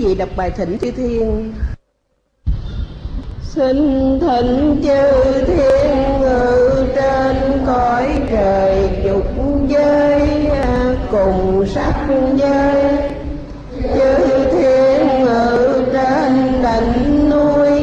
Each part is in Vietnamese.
vị đọc bài thỉnh chư thiên. Xin thỉnh chư thiên ngự trên cõi trời dục giới cùng sắc giới, chư thiên ngự trên đỉnh núi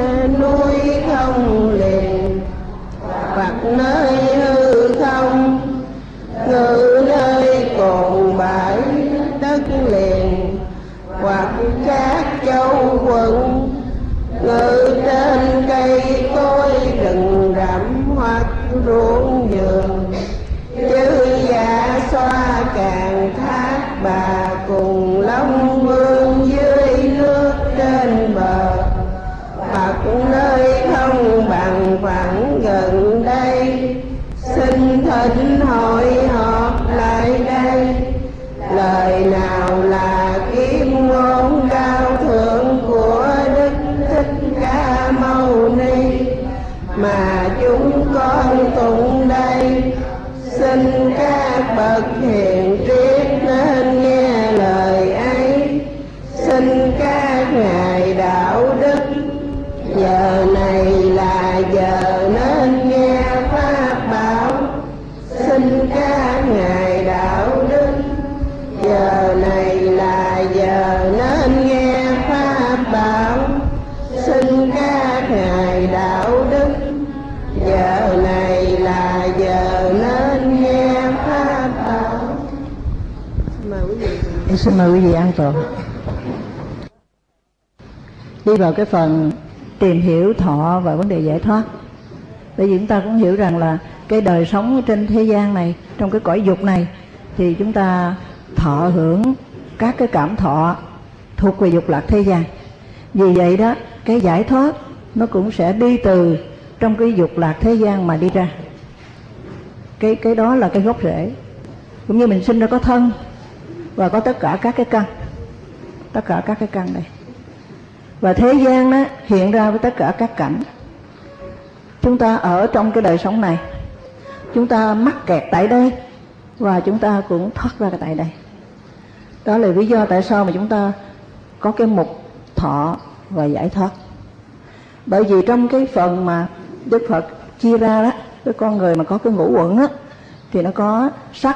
không liền, hoặc nơi hư không, ngự nơi cồn bãi đất liền, hoặc các châu quận, ngự trên cây cối rừng rậm hoặc ruộng vườn, chư dạ xoa càng thác bà cùng long mương dưới nước trên bờ, hoặc nơi không bằng phẳng gần đây, xin thỉnh hội họp lại đây. Lời nào là kiếm ngôn cao thượng của Đức Thích Ca Mâu Ni mà chúng con tụng đây, xin các bậc hiền triết nên nghe lời ấy. Xin các ngài đạo đức, giờ này là giờ nên nghe pháp bảo. Xin các ngài đạo đức, giờ này là giờ nên nghe pháp bảo. Xin các ngài đạo đức, giờ này là giờ nên nghe pháp bảo. Xin mời quý vị an tọa. Đi vào cái phần tìm hiểu thọ và vấn đề giải thoát. Bởi vì chúng ta cũng hiểu rằng là cái đời sống trên thế gian này, trong cái cõi dục này, thì chúng ta thọ hưởng các cái cảm thọ thuộc về dục lạc thế gian. Vì vậy đó, cái giải thoát nó cũng sẽ đi từ trong cái dục lạc thế gian mà đi ra. Cái đó là cái gốc rễ. Cũng như mình sinh ra có thân và có tất cả các cái căn, tất cả các cái căn này, và thế gian đó hiện ra với tất cả các cảnh. Chúng ta ở trong cái đời sống này, chúng ta mắc kẹt tại đây và chúng ta cũng thoát ra tại đây. Đó là lý do tại sao mà chúng ta có cái mục thọ và giải thoát. Bởi vì trong cái phần mà Đức Phật chia ra đó, cái con người mà có cái ngũ uẩn á, thì nó có sắc,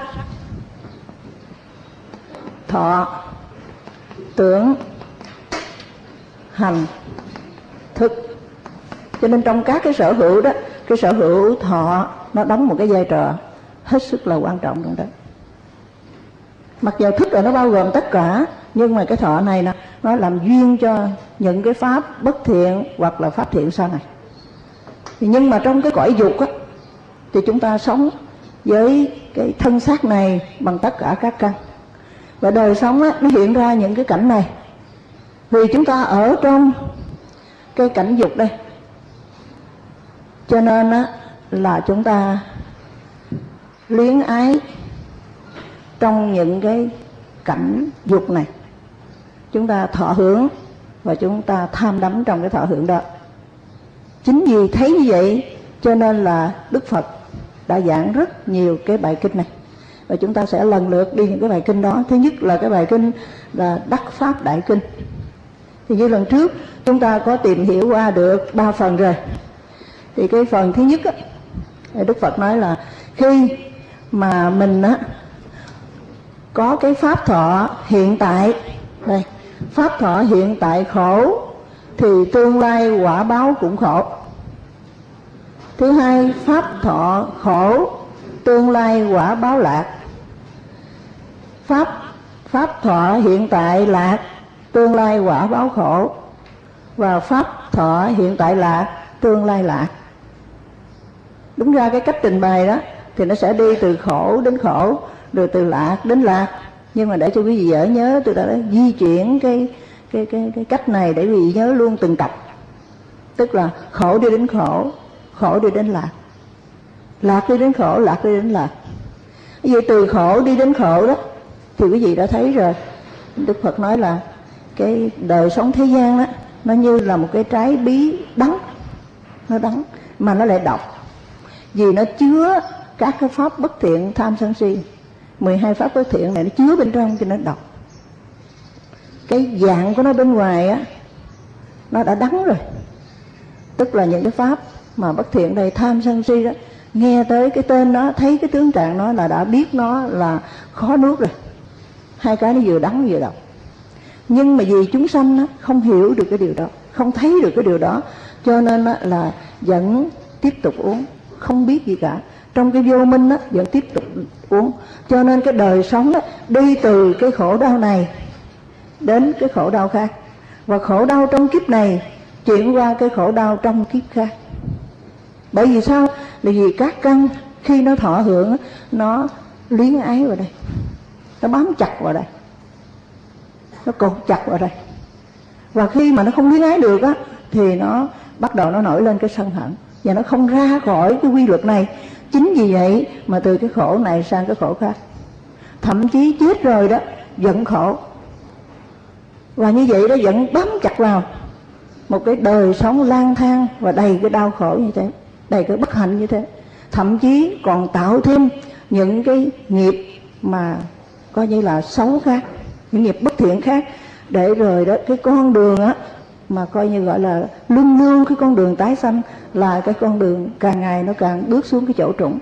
thọ, tưởng, hành, thức. Cho nên trong các cái sở hữu đó, cái sở hữu thọ nó đóng một cái vai trò hết sức là quan trọng trong đó. Mặc dù thức là nó bao gồm tất cả, nhưng mà cái thọ này nó làm duyên cho những cái pháp bất thiện hoặc là pháp thiện sau này. Nhưng mà trong cái cõi dục á, thì chúng ta sống với cái thân xác này bằng tất cả các căn. Và đời sống á, nó hiện ra những cái cảnh này vì chúng ta ở trong cái cảnh dục đây. Cho nên á, là chúng ta luyến ái trong những cái cảnh dục này, chúng ta thọ hưởng và chúng ta tham đắm trong cái thọ hưởng đó. Chính vì thấy như vậy cho nên là Đức Phật đã giảng rất nhiều cái bài kinh này, và chúng ta sẽ lần lượt đi những cái bài kinh đó. Thứ nhất là cái bài kinh là Đắc Pháp Đại Kinh. Thì như lần trước chúng ta có tìm hiểu qua được 3 phần rồi. Thì cái phần thứ nhất á, Đức Phật nói là khi mà mình á có cái pháp thọ hiện tại đây, pháp thọ hiện tại khổ thì tương lai quả báo cũng khổ. Thứ hai, pháp thọ khổ, tương lai quả báo lạc. Pháp thọ hiện tại lạc, tương lai quả báo khổ. Và pháp thọ hiện tại lạc, tương lai lạc. Đúng ra cái cách trình bày đó thì nó sẽ đi từ khổ đến khổ, rồi từ lạc đến lạc. Nhưng mà để cho quý vị dễ nhớ, tôi đã di chuyển cái cách này để quý vị nhớ luôn từng cặp. Tức là khổ đi đến khổ, khổ đi đến lạc, lạc đi đến khổ, lạc đi đến lạc. Vậy từ khổ đi đến khổ đó thì quý vị đã thấy rồi. Đức Phật nói là cái đời sống thế gian đó, nó như là một cái trái bí đắng. Nó đắng mà nó lại độc, vì nó chứa các cái pháp bất thiện tham sân si. 12 pháp bất thiện này nó chứa bên trong cho nó độc. cái dạng của nó bên ngoài á, nó đã đắng rồi. Tức là những cái pháp mà bất thiện đây, tham sân si đó, nghe tới cái tên nó, thấy cái tướng trạng nó là đã biết nó là khó nuốt rồi. Hai cái nó vừa đắng vừa độc. Nhưng mà vì chúng sanh á, không hiểu được cái điều đó, không thấy được cái điều đó, cho nên á, là vẫn tiếp tục uống, không biết gì cả. Trong cái vô minh á, vẫn tiếp tục uống. Cho nên cái đời sống á, đi từ cái khổ đau này đến cái khổ đau khác. Và khổ đau trong kiếp này chuyển qua cái khổ đau trong kiếp khác. Bởi vì sao? Là vì các căn khi nó thọ hưởng, nó luyến ái vào đây, nó bám chặt vào đây, nó cột chặt vào đây. Và khi mà nó không luyến ái được á, thì nó bắt đầu nó nổi lên cái sân hận, và nó không ra khỏi cái quy luật này. Chính vì vậy mà từ cái khổ này sang cái khổ khác. Thậm chí chết rồi đó vẫn khổ. Và như vậy đó vẫn bám chặt vào một cái đời sống lang thang và đầy cái đau khổ như thế, đầy cái bất hạnh như thế. Thậm chí còn tạo thêm những cái nghiệp mà coi như là xấu khác, những nghiệp bất thiện khác, để rồi đó cái con đường á mà coi như gọi là luân lưu cái con đường tái sanh, là cái con đường càng ngày nó càng bước xuống cái chỗ trũng.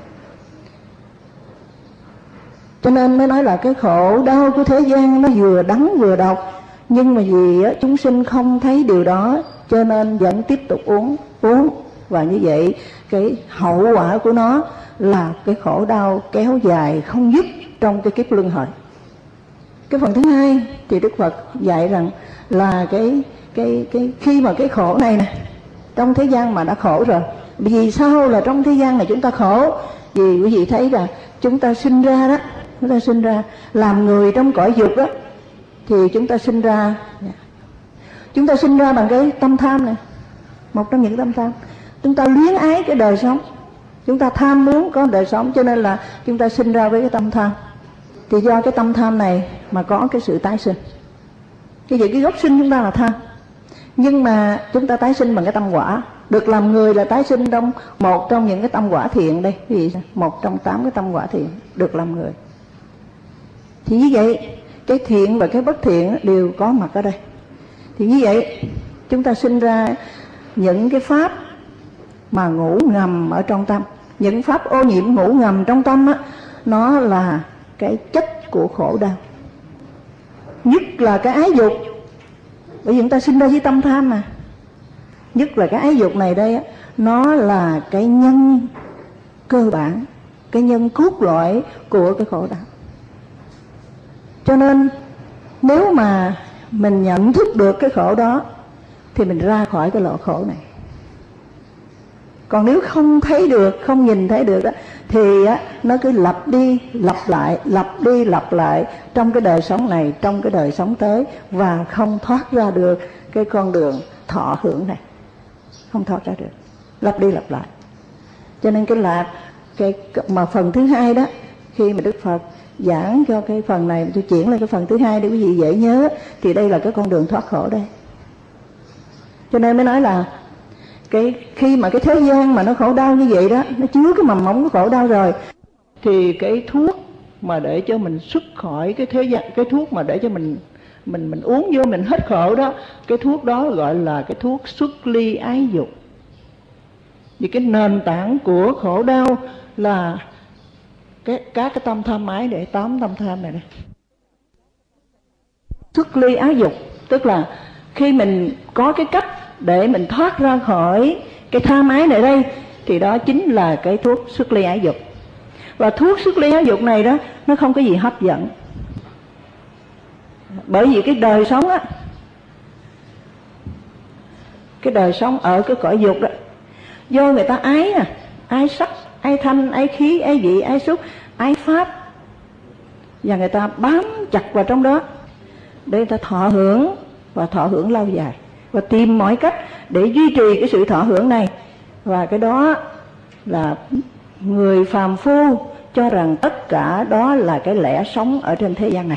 Cho nên mới nói là cái khổ đau của thế gian nó vừa đắng vừa độc. Nhưng mà vì chúng sinh không thấy điều đó, cho nên vẫn tiếp tục uống. Và như vậy cái hậu quả của nó là cái khổ đau kéo dài không dứt trong cái kiếp luân hồi. Cái phần thứ hai thì Đức Phật dạy rằng là cái khi mà cái khổ này nè, trong thế gian mà đã khổ rồi. Vì sao là trong thế gian này chúng ta khổ? Vì quý vị thấy là chúng ta sinh ra đó, chúng ta sinh ra làm người trong cõi dục đó, thì chúng ta sinh ra bằng cái tâm tham này, một trong những tâm tham. Chúng ta luyến ái cái đời sống, chúng ta tham muốn có đời sống, cho nên là chúng ta sinh ra với cái tâm tham. Thì do cái tâm tham này mà có cái sự tái sinh. Như vậy cái gốc sinh chúng ta là tham, nhưng mà chúng ta tái sinh bằng cái tâm quả. Được làm người là tái sinh trong một trong những cái tâm quả thiện đây, vì một trong 8 cái tâm quả thiện được làm người. Thì như vậy cái thiện và cái bất thiện đều có mặt ở đây. Thì như vậy chúng ta sinh ra những cái pháp mà ngủ ngầm ở trong tâm. Những pháp ô nhiễm ngủ ngầm trong tâm á, nó là cái chất của khổ đau. Nhất là cái ái dục. Bởi vì chúng ta sinh ra với tâm tham mà. Nhất là cái ái dục này đây á, nó là cái nhân cơ bản, cái nhân cốt lõi của cái khổ đau. Cho nên nếu mà mình nhận thức được cái khổ đó thì mình ra khỏi cái lỗ khổ này. Còn nếu không thấy được, không nhìn thấy được đó, thì á, nó cứ lặp đi lặp lại trong cái đời sống này, trong cái đời sống tới, và không thoát ra được cái con đường thọ hưởng này, không thoát ra được, lặp đi lặp lại. Cho nên cái mà phần thứ hai đó, khi mà Đức Phật giảng cho cái phần này, tôi chuyển lên cái phần thứ hai để quý vị dễ nhớ, thì đây là cái con đường thoát khổ đây. Cho nên mới nói là khi mà cái thế gian mà nó khổ đau như vậy đó, nó chứa cái mầm mống của khổ đau rồi, thì cái thuốc mà để cho mình xuất khỏi cái thế gian, cái thuốc mà để cho mình uống vô mình hết khổ đó, cái thuốc đó gọi là cái thuốc xuất ly ái dục. Vì cái nền tảng của khổ đau là các cái tâm tham ái, để 8 tâm tham này. Xuất ly ái dục tức là khi mình có cái cách để mình thoát ra khỏi cái tham ái này đây, thì đó chính là cái thuốc xuất ly ái dục. Và thuốc xuất ly ái dục này đó, nó không có gì hấp dẫn. Bởi vì cái đời sống á, cái đời sống ở cái cõi dục đó, do người ta ái ái sắc, ái thanh, ái khí, ái vị, ái xúc, ái pháp, và người ta bám chặt vào trong đó để người ta thọ hưởng, và thọ hưởng lâu dài, và tìm mọi cách để duy trì cái sự thọ hưởng này. Và cái đó là người phàm phu cho rằng tất cả đó là cái lẽ sống ở trên thế gian này.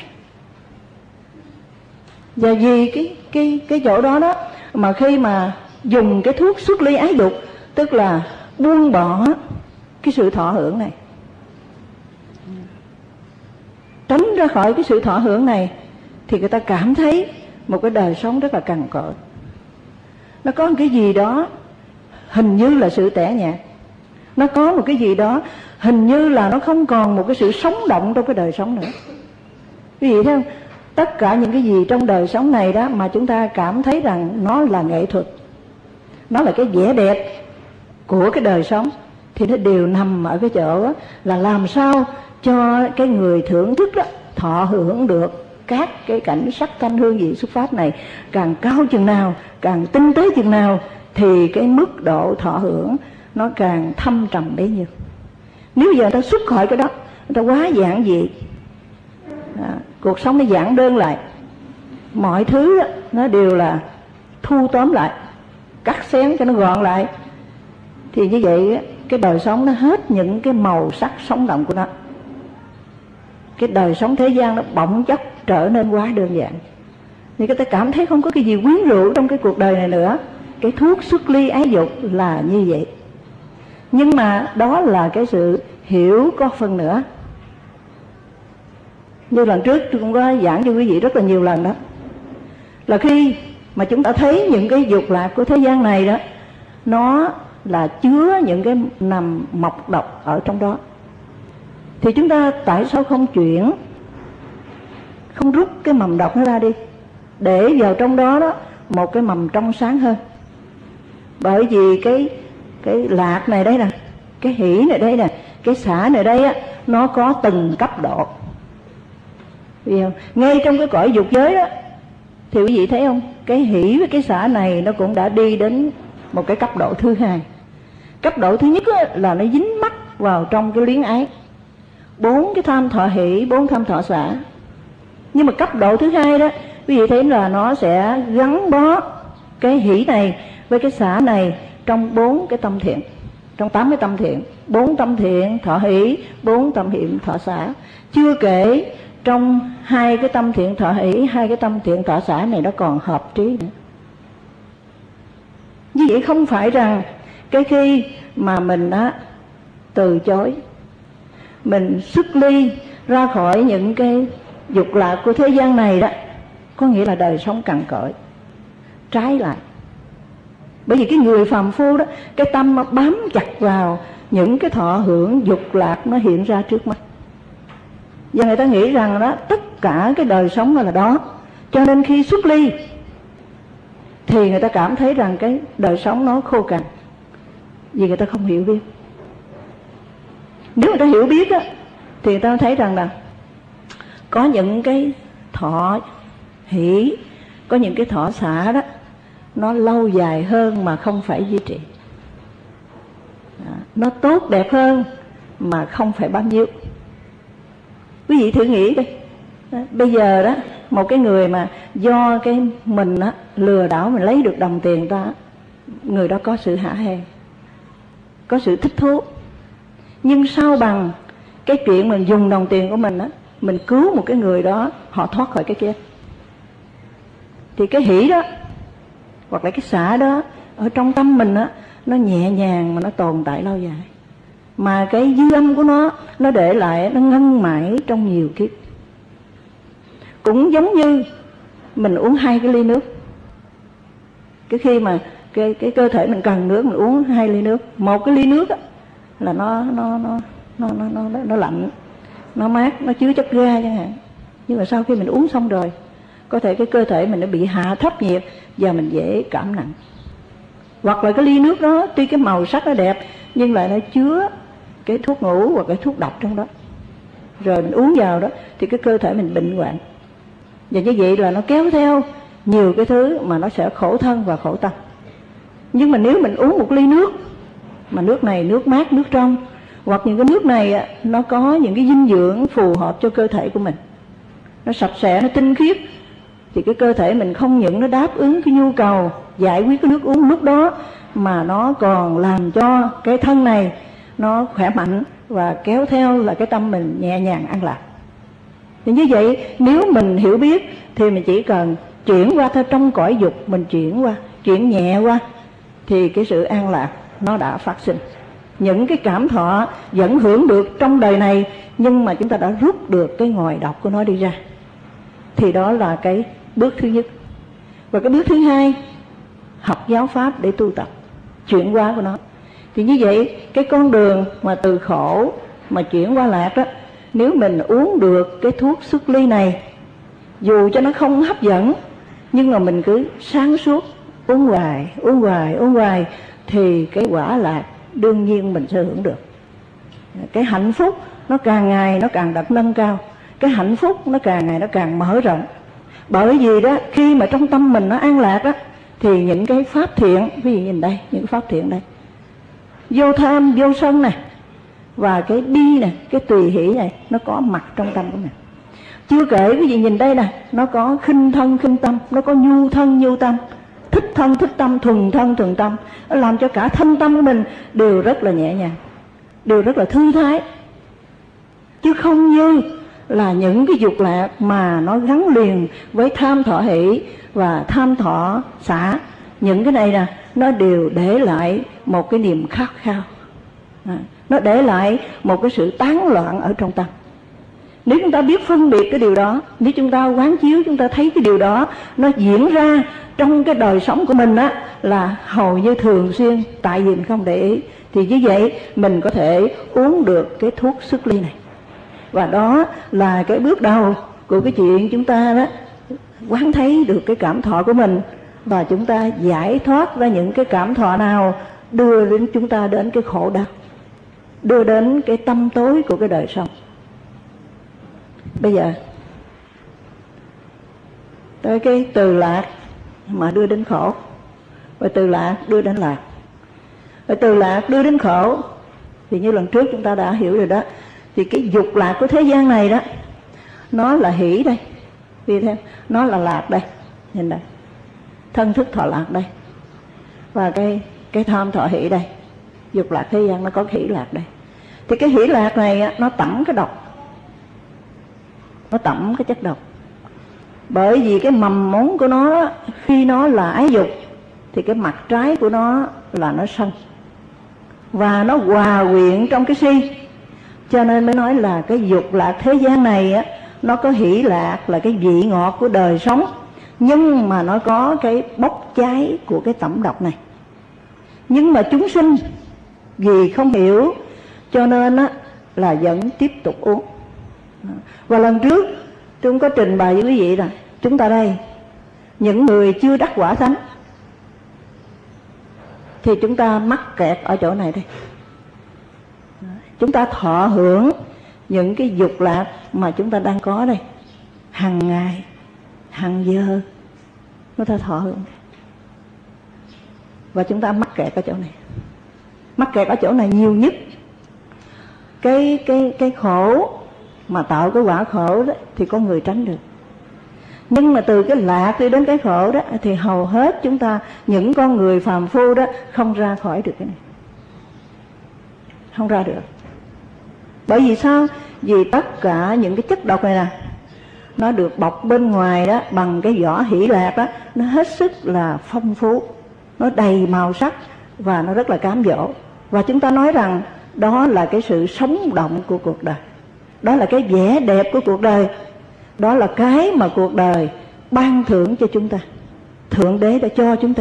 Và vì cái chỗ đó đó mà khi mà dùng cái thuốc xuất ly ái dục, tức là buông bỏ cái sự thọ hưởng này, tránh ra khỏi cái sự thọ hưởng này, thì người ta cảm thấy một cái đời sống rất là cằn cỗi. Nó có một cái gì đó hình như là sự tẻ nhạt, nó có một cái gì đó hình như là nó không còn một cái sự sống động trong cái đời sống nữa. Quý vị thấy không? Tất cả những cái gì trong đời sống này đó mà chúng ta cảm thấy rằng nó là nghệ thuật, nó là cái vẻ đẹp của cái đời sống, thì nó đều nằm ở cái chỗ đó, là làm sao cho cái người thưởng thức đó thọ hưởng được các cái cảnh sắc thanh hương vị xuất phát này. Càng cao chừng nào, càng tinh tế chừng nào, thì cái mức độ thọ hưởng nó càng thâm trầm bấy nhiêu. Nếu giờ ta xuất khỏi cái đó, ta quá giản dị, cuộc sống nó giản đơn lại, mọi thứ đó, nó đều là thu tóm lại, cắt xén cho nó gọn lại, thì như vậy cái đời sống nó hết những cái màu sắc sống động của nó. Cái đời sống thế gian nó bỗng chốc trở nên quá đơn giản, thì người ta cảm thấy không có cái gì quyến rũ trong cái cuộc đời này nữa. Cái thuốc xuất ly ái dục là như vậy. Nhưng mà đó là cái sự hiểu có phần nữa. Như lần trước tôi cũng có giảng cho quý vị rất là nhiều lần đó, là khi mà chúng ta thấy những cái dục lạc của thế gian này đó, nó là chứa những cái nằm mọc độc ở trong đó, thì chúng ta tại sao không chuyển, không rút cái mầm độc nó ra đi, để vào trong đó đó một cái mầm trong sáng hơn. Bởi vì cái lạc này đây nè, cái hỷ này đây nè, cái xả này đây á, nó có từng cấp độ. Ngay trong cái cõi dục giới đó, thì quý vị thấy không, cái hỷ với cái xả này nó cũng đã đi đến một cái cấp độ thứ hai. Cấp độ thứ nhất là nó dính mắc vào trong cái luyến ái, 4 cái tham thọ hỷ, 4 tham thọ xả. Nhưng mà cấp độ thứ hai đó, quý vị thấy là nó sẽ gắn bó cái hỷ này với cái xả này trong 4 cái tâm thiện, trong 8 cái tâm thiện, 4 tâm thiện thọ hỷ, 4 tâm thiện thọ xả. Chưa kể trong 2 cái tâm thiện thọ hỷ, 2 cái tâm thiện thọ xả này nó còn hợp trí nữa. Như vậy không phải rằng cái khi mà mình đã từ chối, mình xuất ly ra khỏi những cái dục lạc của thế gian này đó, có nghĩa là đời sống cằn cỗi. Trái lại, bởi vì cái người phàm phu đó, cái tâm nó bám chặt vào những cái thọ hưởng dục lạc nó hiện ra trước mắt, và người ta nghĩ rằng đó tất cả cái đời sống đó là đó, cho nên khi xuất ly thì người ta cảm thấy rằng cái đời sống nó khô cằn, vì người ta không hiểu biết. Nếu người ta hiểu biết á, thì người ta thấy rằng là có những cái thọ hỷ, có những cái thọ xả đó, nó lâu dài hơn mà không phải duy trì, nó tốt đẹp hơn mà không phải bao nhiêu. Quý vị thử nghĩ đi, bây giờ đó một cái người mà do cái mình á, lừa đảo mình lấy được đồng tiền ta, người đó có sự hả hê, có sự thích thú. Nhưng sao bằng cái chuyện mình dùng đồng tiền của mình á, mình cứu một cái người đó họ thoát khỏi cái chết, thì cái hỷ đó hoặc là cái xả đó ở trong tâm mình á, nó nhẹ nhàng mà nó tồn tại lâu dài, mà cái dư âm của nó để lại, nó ngân mãi trong nhiều kiếp. Cũng giống như mình uống 2 cái ly nước, cái khi mà cái cơ thể mình cần nước, mình uống 2 ly nước. Một cái ly nước á, là nó lạnh, nó mát, nó chứa chất ga chẳng hạn. Nhưng mà sau khi mình uống xong rồi, có thể cái cơ thể mình nó bị hạ thấp nhiệt và mình dễ cảm nặng. Hoặc là cái ly nước đó tuy cái màu sắc nó đẹp, nhưng lại nó chứa cái thuốc ngủ hoặc cái thuốc độc trong đó, rồi mình uống vào đó thì cái cơ thể mình bệnh hoạn. Và như vậy là nó kéo theo nhiều cái thứ mà nó sẽ khổ thân và khổ tâm. Nhưng mà nếu mình uống một ly nước mà nước này nước mát, nước trong, hoặc những cái nước này nó có những cái dinh dưỡng phù hợp cho cơ thể của mình, nó sạch sẽ, nó tinh khiết, thì cái cơ thể mình không những nó đáp ứng cái nhu cầu giải quyết cái nước uống lúc đó, mà nó còn làm cho cái thân này nó khỏe mạnh, và kéo theo là cái tâm mình nhẹ nhàng an lạc. Thì như vậy nếu mình hiểu biết thì mình chỉ cần chuyển qua theo trong cõi dục, mình chuyển nhẹ qua, thì cái sự an lạc nó đã phát sinh. Những cái cảm thọ vẫn hưởng được trong đời này, nhưng mà chúng ta đã rút được cái ngòi độc của nó đi ra. Thì đó là cái bước thứ nhất. Và cái bước thứ hai, học giáo pháp để tu tập chuyển hóa của nó. Thì như vậy cái con đường mà từ khổ mà chuyển qua lạc đó, nếu mình uống được cái thuốc xuất ly này, dù cho nó không hấp dẫn, nhưng mà mình cứ sáng suốt uống hoài, thì cái quả lạc đương nhiên mình sẽ hưởng được. Cái hạnh phúc nó càng ngày nó càng được nâng cao, cái hạnh phúc nó càng ngày nó càng mở rộng. Bởi vì đó, khi mà trong tâm mình nó an lạc đó, thì những cái pháp thiện, ví dụ nhìn đây, những pháp thiện đây, vô tham, vô sân này, và cái bi này, cái tùy hỷ này, nó có mặt trong tâm của mình. Chưa kể quý vị nhìn đây nè, nó có khinh thân khinh tâm, nó có nhu thân nhu tâm, thích thân thích tâm, thuần thân thuần tâm. Nó làm cho cả thân tâm của mình đều rất là nhẹ nhàng, đều rất là thư thái. Chứ không như là những cái dục lạc mà nó gắn liền với tham thọ hỷ và tham thọ xả. Những cái này nè, nó đều để lại một cái niềm khát khao, nó để lại một cái sự tán loạn ở trong tâm. Nếu chúng ta biết phân biệt cái điều đó, nếu chúng ta quán chiếu, chúng ta thấy cái điều đó nó diễn ra trong cái đời sống của mình á, là hầu như thường xuyên, tại vì mình không để ý, thì như vậy mình có thể uống được cái thuốc xuất ly này. Và đó là cái bước đầu của cái chuyện chúng ta đó quán thấy được cái cảm thọ của mình, và chúng ta giải thoát ra những cái cảm thọ nào đưa đến chúng ta đến cái khổ đau, đưa đến cái tâm tối của cái đời sống. Bây giờ tới cái từ lạc mà đưa đến khổ, và từ lạc đưa đến lạc, và từ lạc đưa đến khổ. Thì như lần trước chúng ta đã hiểu rồi đó, thì cái dục lạc của thế gian này đó, nó là hỷ đây, vì thế nó là lạc đây, nhìn đây, thân thức thọ lạc đây, và cái tham thọ hỷ đây. Dục lạc thế gian nó có hỷ lạc đây. Thì cái hỷ lạc này nó tẩm cái độc, nó tẩm cái chất độc. Bởi vì cái mầm mống của nó, khi nó là ái dục, thì cái mặt trái của nó là nó sân, và nó hòa quyện trong cái si. Cho nên mới nói là cái dục lạc thế gian này á, nó có hỷ lạc là cái vị ngọt của đời sống, nhưng mà nó có cái bốc cháy của cái tẩm độc này. Nhưng mà chúng sinh vì không hiểu, cho nên á, là vẫn tiếp tục uống. Và lần trước tôi cũng có trình bày với quý vị là chúng ta đây, những người chưa đắc quả thánh, thì chúng ta mắc kẹt ở chỗ này đây. Chúng ta thọ hưởng những cái dục lạc mà chúng ta đang có đây, hàng ngày, hàng giờ chúng ta thọ hưởng. Và chúng ta mắc kẹt ở chỗ này. Mắc kẹt ở chỗ này nhiều nhất. Cái khổ mà tạo cái quả khổ đó thì có người tránh được. Nhưng mà từ cái lạc đi đến cái khổ đó thì hầu hết chúng ta, những con người phàm phu đó, không ra khỏi được cái này. Không ra được. Bởi vì sao? Vì tất cả những cái chất độc này nè, nó được bọc bên ngoài đó bằng cái vỏ hỷ lạc đó, nó hết sức là phong phú, nó đầy màu sắc và nó rất là cám dỗ. Và chúng ta nói rằng đó là cái sự sống động của cuộc đời, đó là cái vẻ đẹp của cuộc đời, đó là cái mà cuộc đời ban thưởng cho chúng ta, Thượng Đế đã cho chúng ta.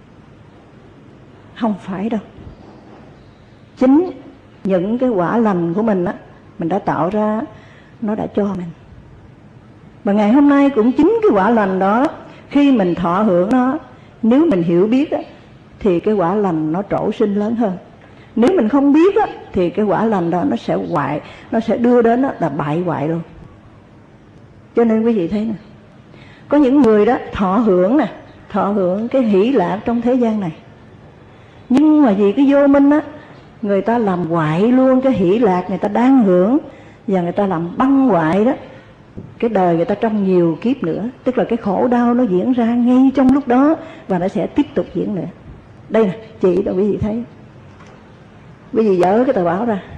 Không phải đâu. Chính những cái quả lành của mình á, mình đã tạo ra, nó đã cho mình. Và ngày hôm nay cũng chính cái quả lành đó, khi mình thọ hưởng nó, nếu mình hiểu biết á, thì cái quả lành nó trổ sinh lớn hơn. Nếu mình không biết á, thì cái quả lành đó nó sẽ hoại, nó sẽ đưa đến đó là bại hoại luôn. Cho nên quý vị thấy nè, có những người đó thọ hưởng nè, thọ hưởng cái hỷ lạc trong thế gian này, nhưng mà vì cái vô minh á, người ta làm hoại luôn cái hỷ lạc người ta đang hưởng, và người ta làm băng hoại đó cái đời người ta trong nhiều kiếp nữa. Tức là cái khổ đau nó diễn ra ngay trong lúc đó, và nó sẽ tiếp tục diễn nữa. Đây nè, chị đâu quý vị thấy, quý vị dỡ cái tờ báo ra,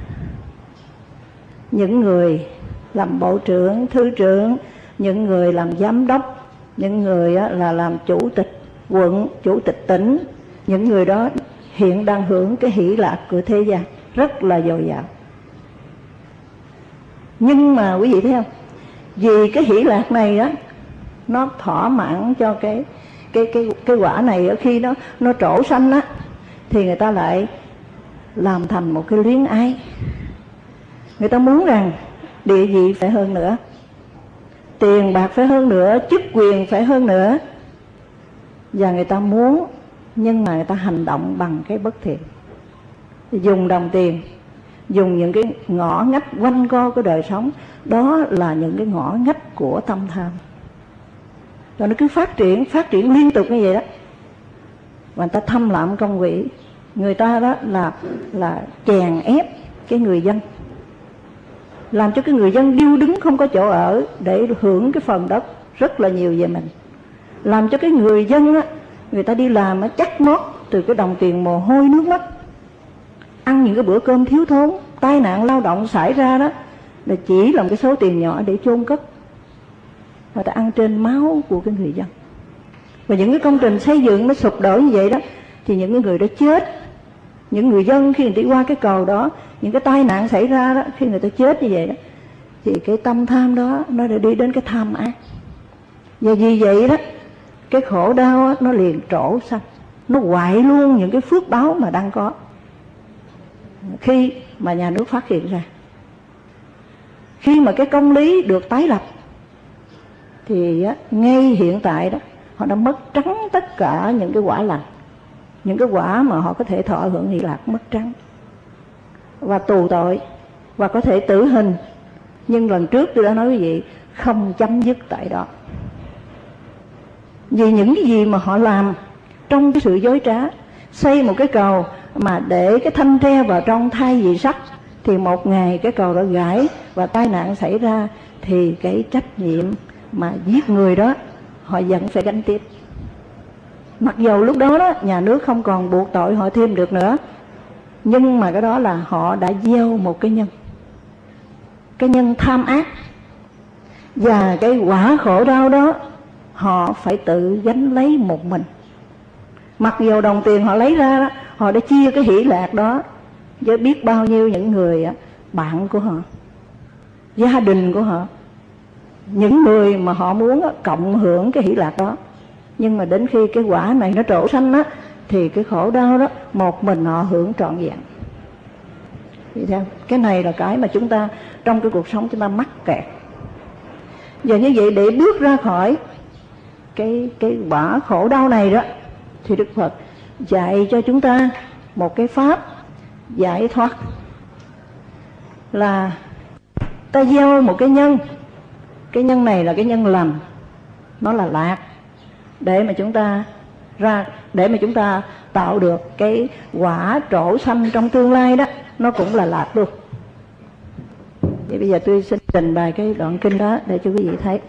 những người làm bộ trưởng, thư trưởng, những người làm giám đốc, những người là làm chủ tịch quận, chủ tịch tỉnh, những người đó hiện đang hưởng cái hỷ lạc của thế gian rất là dồi dào. Nhưng mà quý vị thấy không, vì cái hỷ lạc này á, nó thỏa mãn cho cái quả này. Ở khi nó trổ sanh á, thì người ta lại làm thành một cái luyến ái. Người ta muốn rằng địa vị phải hơn nữa, tiền bạc phải hơn nữa, chức quyền phải hơn nữa, và người ta muốn, nhưng mà người ta hành động bằng cái bất thiện, dùng đồng tiền, dùng những cái ngõ ngách quanh co của đời sống. Đó là những cái ngõ ngách của tâm tham. Rồi nó cứ phát triển liên tục như vậy đó. Và người ta thâm lạm công quỹ. Người ta đó là chèn ép cái người dân, làm cho cái người dân điêu đứng không có chỗ ở để hưởng cái phần đất rất là nhiều về mình. Làm cho cái người dân á, người ta đi làm á, chắc mót từ cái đồng tiền mồ hôi nước mắt, ăn những cái bữa cơm thiếu thốn. Tai nạn lao động xảy ra đó là chỉ là một cái số tiền nhỏ để chôn cất. Người ta ăn trên máu của cái người dân. Và những cái công trình xây dựng nó sụp đổ như vậy đó, thì những cái người đó chết. Những người dân khi người đi qua cái cầu đó, những cái tai nạn xảy ra đó, khi người ta chết như vậy đó, thì cái tâm tham đó nó đã đi đến cái tham ác. Và vì vậy đó, cái khổ đau đó, nó liền trổ sanh, nó hoại luôn những cái phước báo mà đang có. Khi mà nhà nước phát hiện ra, khi mà cái công lý được tái lập, thì ngay hiện tại đó họ đã mất trắng tất cả những cái quả lành, những cái quả mà họ có thể thọ hưởng hỷ lạc mất trắng, và tù tội, và có thể tử hình. Nhưng lần trước tôi đã nói quý vị, không chấm dứt tại đó. Vì những cái gì mà họ làm trong cái sự dối trá, xây một cái cầu mà để cái thanh tre vào trong thay vì sắt, thì một ngày cái cầu đã gãy và tai nạn xảy ra, thì cái trách nhiệm mà giết người đó họ vẫn phải gánh tiếp. Mặc dầu lúc đó đó nhà nước không còn buộc tội họ thêm được nữa, nhưng mà cái đó là họ đã gieo một cái nhân tham ác, và cái quả khổ đau đó họ phải tự gánh lấy một mình. Mặc dù đồng tiền họ lấy ra đó, họ đã chia cái hỷ lạc đó với biết bao nhiêu những người bạn của họ, gia đình của họ, những người mà họ muốn cộng hưởng cái hỷ lạc đó. Nhưng mà đến khi cái quả này nó trổ sanh á, thì cái khổ đau đó một mình họ hưởng trọn vẹn. Vậy theo cái này là cái mà chúng ta trong cái cuộc sống chúng ta mắc kẹt. Và như vậy để bước ra khỏi cái quả khổ đau này đó, thì Đức Phật dạy cho chúng ta một cái pháp giải thoát, là ta gieo một cái nhân. Cái nhân này là cái nhân lành, nó là lạc, để mà chúng ta tạo được cái quả trổ sanh trong tương lai đó, nó cũng là lạc luôn. Vậy bây giờ tôi xin trình bày cái đoạn kinh đó để cho quý vị thấy.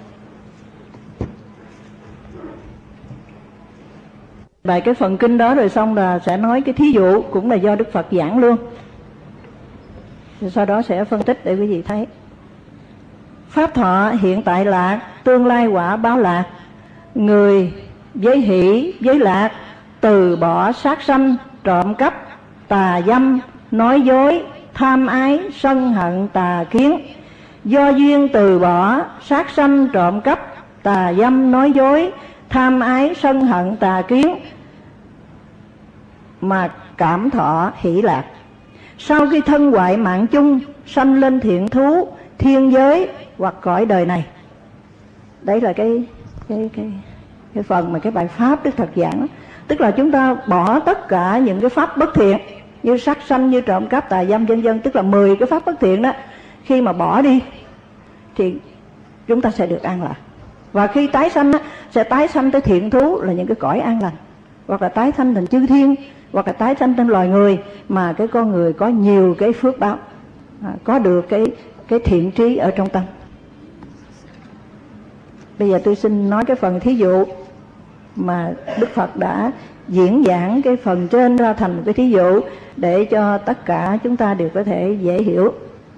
Bài cái phần kinh đó rồi xong là sẽ nói cái thí dụ, cũng là do Đức Phật giảng luôn. Rồi sau đó sẽ phân tích để quý vị thấy. Pháp thọ hiện tại lạc, tương lai quả báo lạc. Người với hỷ với lạc, từ bỏ sát sanh, trộm cắp, tà dâm, nói dối, tham ái, sân hận, tà kiến. Do duyên từ bỏ sát sanh, trộm cắp, tà dâm, nói dối, tham ái, sân hận, tà kiến, mà cảm thọ hỷ lạc. Sau khi thân hoại mạng chung, sanh lên thiện thú, thiên giới hoặc cõi đời này. Đấy là cái phần mà cái bài pháp Đức Phật giảng. Tức là chúng ta bỏ tất cả những cái pháp bất thiện, như sát sanh, như trộm cắp, tà dâm, vân vân. Tức là 10 cái pháp bất thiện đó, khi mà bỏ đi thì chúng ta sẽ được an lạc. Và khi tái sanh á, sẽ tái sanh tới thiện thú, là những cái cõi an lành, hoặc là tái sanh thành chư thiên, hoặc là tái sanh thành loài người, mà cái con người có nhiều cái phước báo, có được cái thiện trí ở trong tâm. Bây giờ tôi xin nói cái phần thí dụ mà Đức Phật đã diễn giảng cái phần trên ra thành một cái thí dụ, để cho tất cả chúng ta đều có thể dễ hiểu.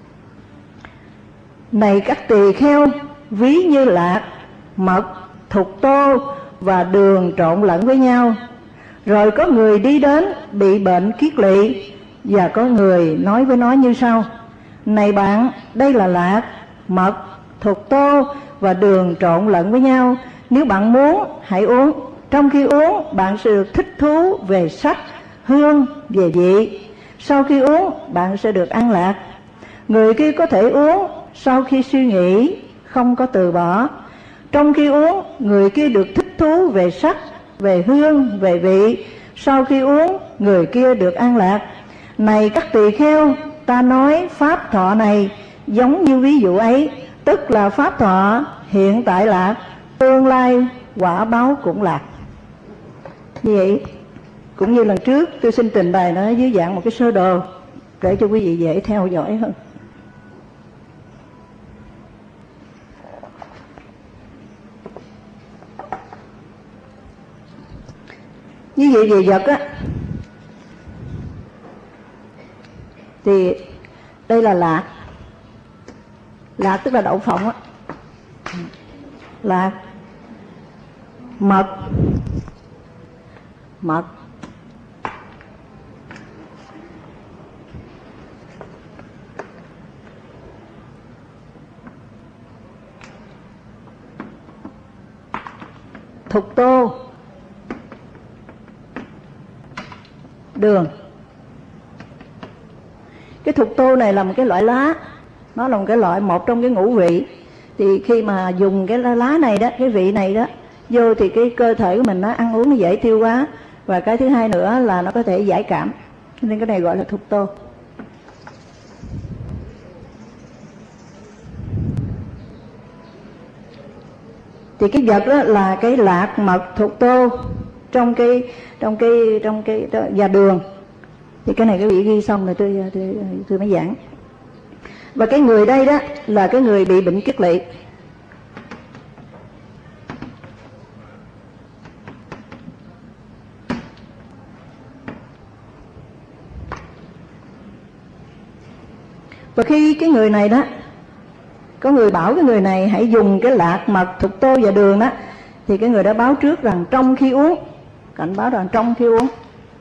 Này các tỳ kheo, ví như lạc, mật, thục tô và đường trộn lẫn với nhau. Rồi có người đi đến bị bệnh kiết lỵ, và có người nói với nó như sau: này bạn, đây là lạc, mật, thục tô và đường trộn lẫn với nhau, Nếu bạn muốn, hãy uống. Trong khi uống, bạn sẽ được thích thú về sắc, hương, về vị. Sau khi uống, bạn sẽ được an lạc. Người kia có thể uống sau khi suy nghĩ, không có từ bỏ. Trong khi uống, người kia được thích thú về sắc, về hương, về vị. Sau khi uống, người kia được an lạc. Này các tỳ kheo, ta nói pháp thọ này giống như ví dụ ấy, tức là pháp thọ hiện tại lạc, tương lai quả báo cũng lạc. Như vậy, cũng như lần trước tôi xin trình bày nó dưới dạng một cái sơ đồ để cho quý vị dễ theo dõi hơn. Như vậy về vật á, thì đây là lạc. Lạc tức là đậu phộng á. Lạc, mật, mật, thục tô, đường. Cái thục tô này là một cái loại lá, nó là một cái loại, một trong cái ngũ vị. Thì khi mà dùng cái lá này đó, cái vị này đó vô thì cái cơ thể của mình nó ăn uống nó dễ tiêu hóa. Và cái thứ hai nữa là nó có thể giải cảm, nên cái này gọi là thục tô. Thì cái vật đó là cái lạc, mật, thục tô trong cái và đường. Thì cái này cái vị ghi xong rồi tôi mới giảng. Và cái người đây đó là cái người bị bệnh kiết lỵ. Và khi cái người này đó, có người bảo cái người này hãy dùng cái lạc, mật, thục tô và đường đó, thì cái người đó báo trước rằng trong khi uống, cảnh báo rằng trong khi uống,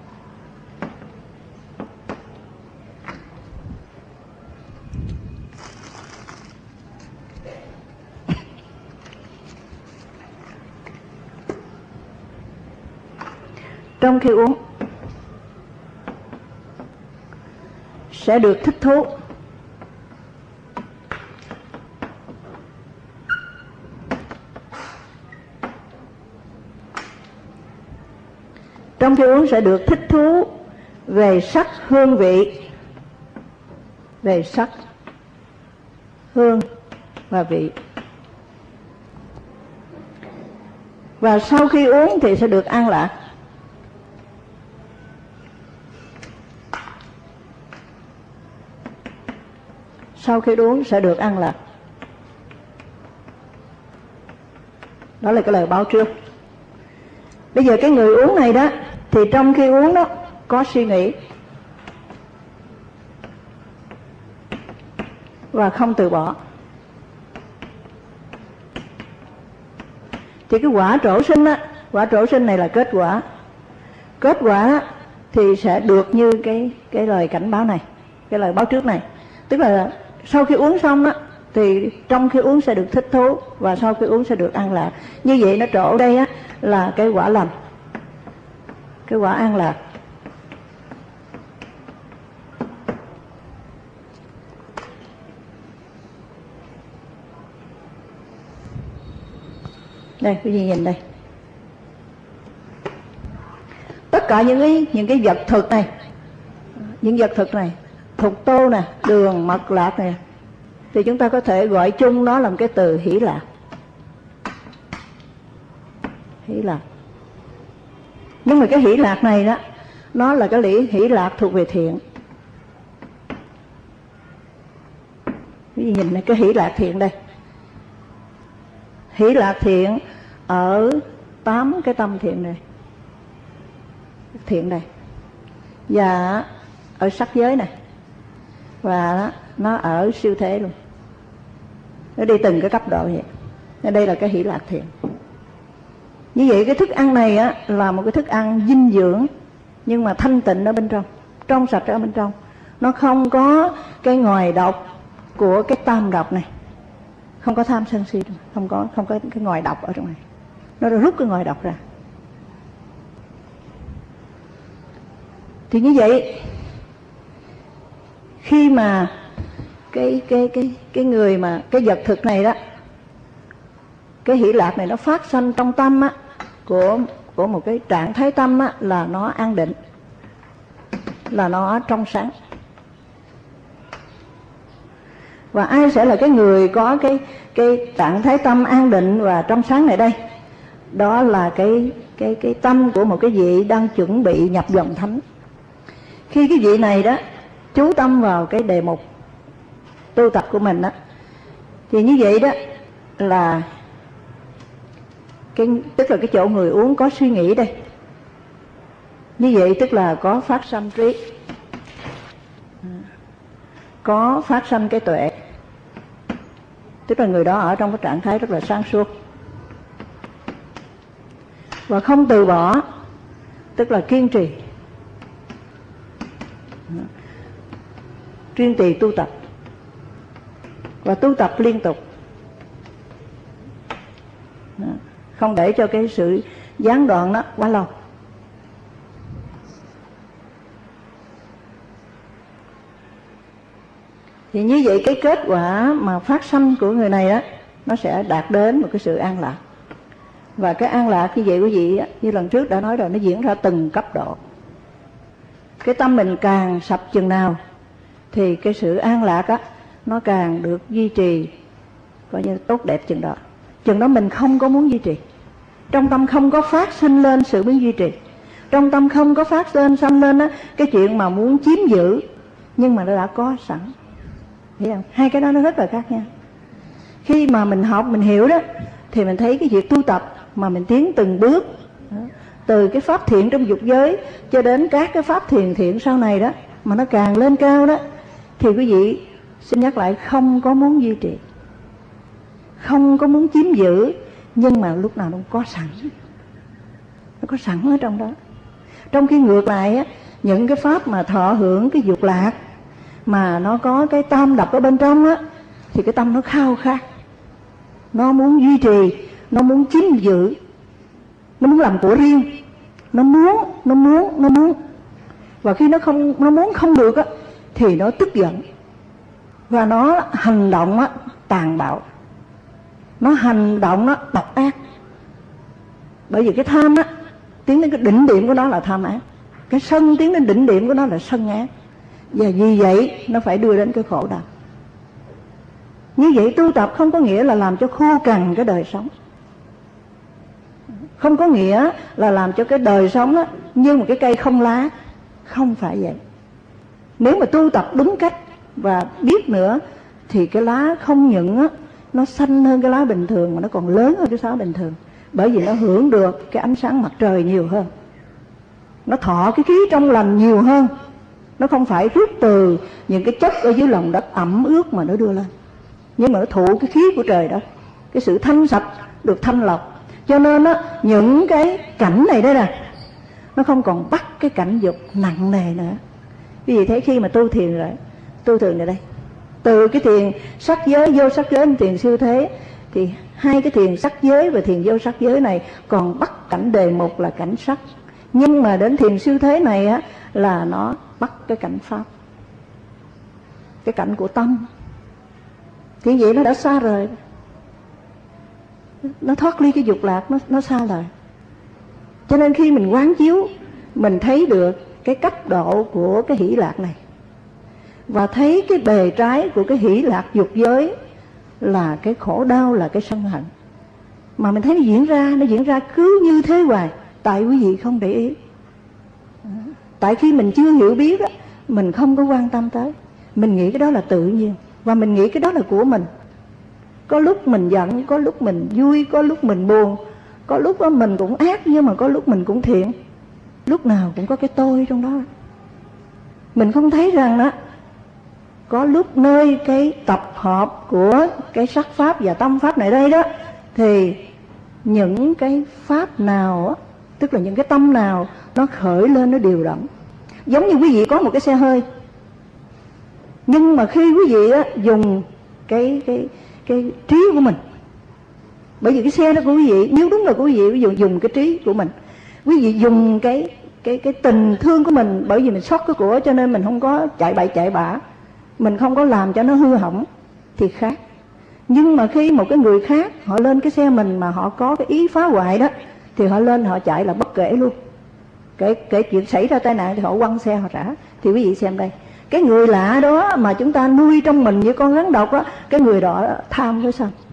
trong khi uống sẽ được thích thú. Trong khi uống sẽ được thích thú về sắc, hương, vị. Về sắc, hương và vị. Và sau khi uống thì sẽ được an lạc. Sau khi uống sẽ được an lạc. Đó là cái lời báo trước. Bây giờ cái người uống này đó, thì trong khi uống đó có suy nghĩ và không từ bỏ. Thì cái quả trổ sinh á, quả trổ sinh này là kết quả. Kết quả thì sẽ được như cái lời cảnh báo này, cái lời báo trước này. Tức là sau khi uống xong á, thì trong khi uống sẽ được thích thú, và sau khi uống sẽ được an lạc. Như vậy nó trổ đây á là cái quả lành, cái quả an lạc. Đây, quý vị nhìn đây. Tất cả những cái vật thực này, những vật thực này, thục tô nè, đường, mật, lạc nè, thì chúng ta có thể gọi chung nó là một cái từ hỷ lạc. Hỷ lạc. Nhưng mà cái hỷ lạc này đó, nó là cái hỷ lạc thuộc về thiện. Quý vị nhìn này, cái hỷ lạc thiện đây. Hỷ lạc thiện ở 8 cái tâm thiện này, thiện đây, và ở sắc giới này, và nó ở siêu thế luôn. Nó đi từng cái cấp độ vậy. Nên đây là cái hỷ lạc thiện. Như vậy cái thức ăn này á là một cái thức ăn dinh dưỡng, nhưng mà thanh tịnh ở bên trong, trong sạch ở bên trong. Nó không có cái ngòi độc của cái tam độc này, không có tham sân si, không có cái ngòi độc ở trong này. nó rút cái ngòi độc ra. Thì như vậy, khi mà cái người mà cái vật thực này đó, cái hỷ lạc này nó phát sanh trong tâm á, của một cái trạng thái tâm á, là nó an định, là nó trong sáng. Và ai sẽ là cái người có cái trạng thái tâm an định và trong sáng này đây? Đó là cái tâm của một cái vị đang chuẩn bị nhập dòng thánh. Khi cái vị này đó chú tâm vào cái đề mục tu tập của mình đó, thì như vậy đó là tức là cái chỗ người uống có suy nghĩ đây. Như vậy tức là có phát sanh trí, có phát sanh cái tuệ. Tức là người đó ở trong cái trạng thái rất là sáng suốt và không từ bỏ, tức là kiên trì, kiên trì tu tập và tu tập liên tục, không để cho cái sự gián đoạn đó quá lâu. Thì như vậy cái kết quả mà phát sanh của người này á, nó sẽ đạt đến một cái sự an lạc. Và cái an lạc như vậy quý vị á, như lần trước đã nói rồi, nó diễn ra từng cấp độ. Cái tâm mình càng sạch chừng nào thì cái sự an lạc á, nó càng được duy trì coi như tốt đẹp chừng đó. Chừng đó mình không có muốn duy trì. Trong tâm không có phát sinh lên sự muốn duy trì. Trong tâm không có phát sinh lên á, cái chuyện mà muốn chiếm giữ, nhưng mà nó đã có sẵn. Hiểu không? Hai cái đó nó rất là khác nhau. Khi mà mình học, mình hiểu đó, thì mình thấy cái việc tu tập mà mình tiến từng bước, từ cái pháp thiện trong dục giới cho đến các cái pháp thiện sau này đó, mà nó càng lên cao đó, thì quý vị xin nhắc lại, không có muốn duy trì, không có muốn chiếm giữ, nhưng mà lúc nào nó có sẵn. Nó có sẵn ở trong đó. Trong khi ngược lại á, những cái pháp mà thọ hưởng cái dục lạc mà nó có cái tam độc ở bên trong á, thì cái tâm nó khao khát, nó muốn duy trì, nó muốn chiếm giữ, nó muốn làm của riêng, nó muốn. Và khi nó muốn không được á, thì nó tức giận và nó hành động á, tàn bạo, nó hành động nó độc ác. Bởi vì cái tham á, tiến đến cái đỉnh điểm của nó là tham ác, cái sân tiến đến đỉnh điểm của nó là sân ác. Và vì vậy nó phải đưa đến cái khổ đau. Như vậy tu tập không có nghĩa là làm cho khô cằn cái đời sống, không có nghĩa là làm cho cái đời sống đó như một cái cây không lá. Không phải vậy. Nếu mà tu tập đúng cách và biết nữa, thì cái lá không những á, nó xanh hơn cái lá bình thường, mà nó còn lớn hơn cái lá bình thường. Bởi vì nó hưởng được cái ánh sáng mặt trời nhiều hơn, nó thọ cái khí trong lành nhiều hơn. Nó không phải rút từ những cái chất ở dưới lòng đất ẩm ướt mà nó đưa lên, nhưng mà nó thụ cái khí của trời đó, cái sự thanh sạch, được thanh lọc. Cho nên á, những cái cảnh này đây nè, nó không còn bắt cái cảnh dục nặng nề nữa. Vì thế khi mà tu thiền rồi, tu thường này đây, từ cái thiền sắc giới, vô sắc giới, thiền siêu thế, thì hai cái thiền sắc giới và thiền vô sắc giới này còn bắt cảnh đề mục là cảnh sắc. Nhưng mà đến thiền siêu thế này á, là nó bắt cái cảnh pháp, cái cảnh của tâm. Thì vậy nó đã xa rời, nó thoát ly cái dục lạc, nó xa rời. Cho nên khi mình quán chiếu, mình thấy được cái cấp độ của cái hỷ lạc này, và thấy cái bề trái của cái hỷ lạc dục giới là cái khổ đau, là cái sân hận. Mà mình thấy nó diễn ra cứ như thế hoài. Tại quý vị không để ý. Tại khi mình chưa hiểu biết á, mình không có quan tâm tới. Mình nghĩ cái đó là tự nhiên, và mình nghĩ cái đó là của mình. Có lúc mình giận, có lúc mình vui, có lúc mình buồn, có lúc đó mình cũng ác, nhưng mà có lúc mình cũng thiện. Lúc nào cũng có cái tôi trong đó. Mình không thấy rằng đó, có lúc nơi cái tập hợp của cái sắc pháp và tâm pháp này đây đó, thì những cái pháp nào á, tức là những cái tâm nào nó khởi lên, nó điều động. Giống như quý vị có một cái xe hơi, nhưng mà khi quý vị á, dùng cái trí của mình, Bởi vì cái xe đó của quý vị, nếu đúng là của quý vị, ví dụ dùng cái trí của mình, quý vị dùng cái tình thương của mình, bởi vì mình sót cái của cho nên mình không có chạy bậy chạy bạ, mình không có làm cho nó hư hỏng thì khác. Nhưng mà khi một cái người khác họ lên cái xe mình mà họ có cái ý phá hoại đó, thì họ lên họ chạy là bất kể luôn. Kể chuyện xảy ra tai nạn thì họ quăng xe họ trả. Thì quý vị xem đây, cái người lạ đó mà chúng ta nuôi trong mình như con rắn độc á, cái người đó tham với sao?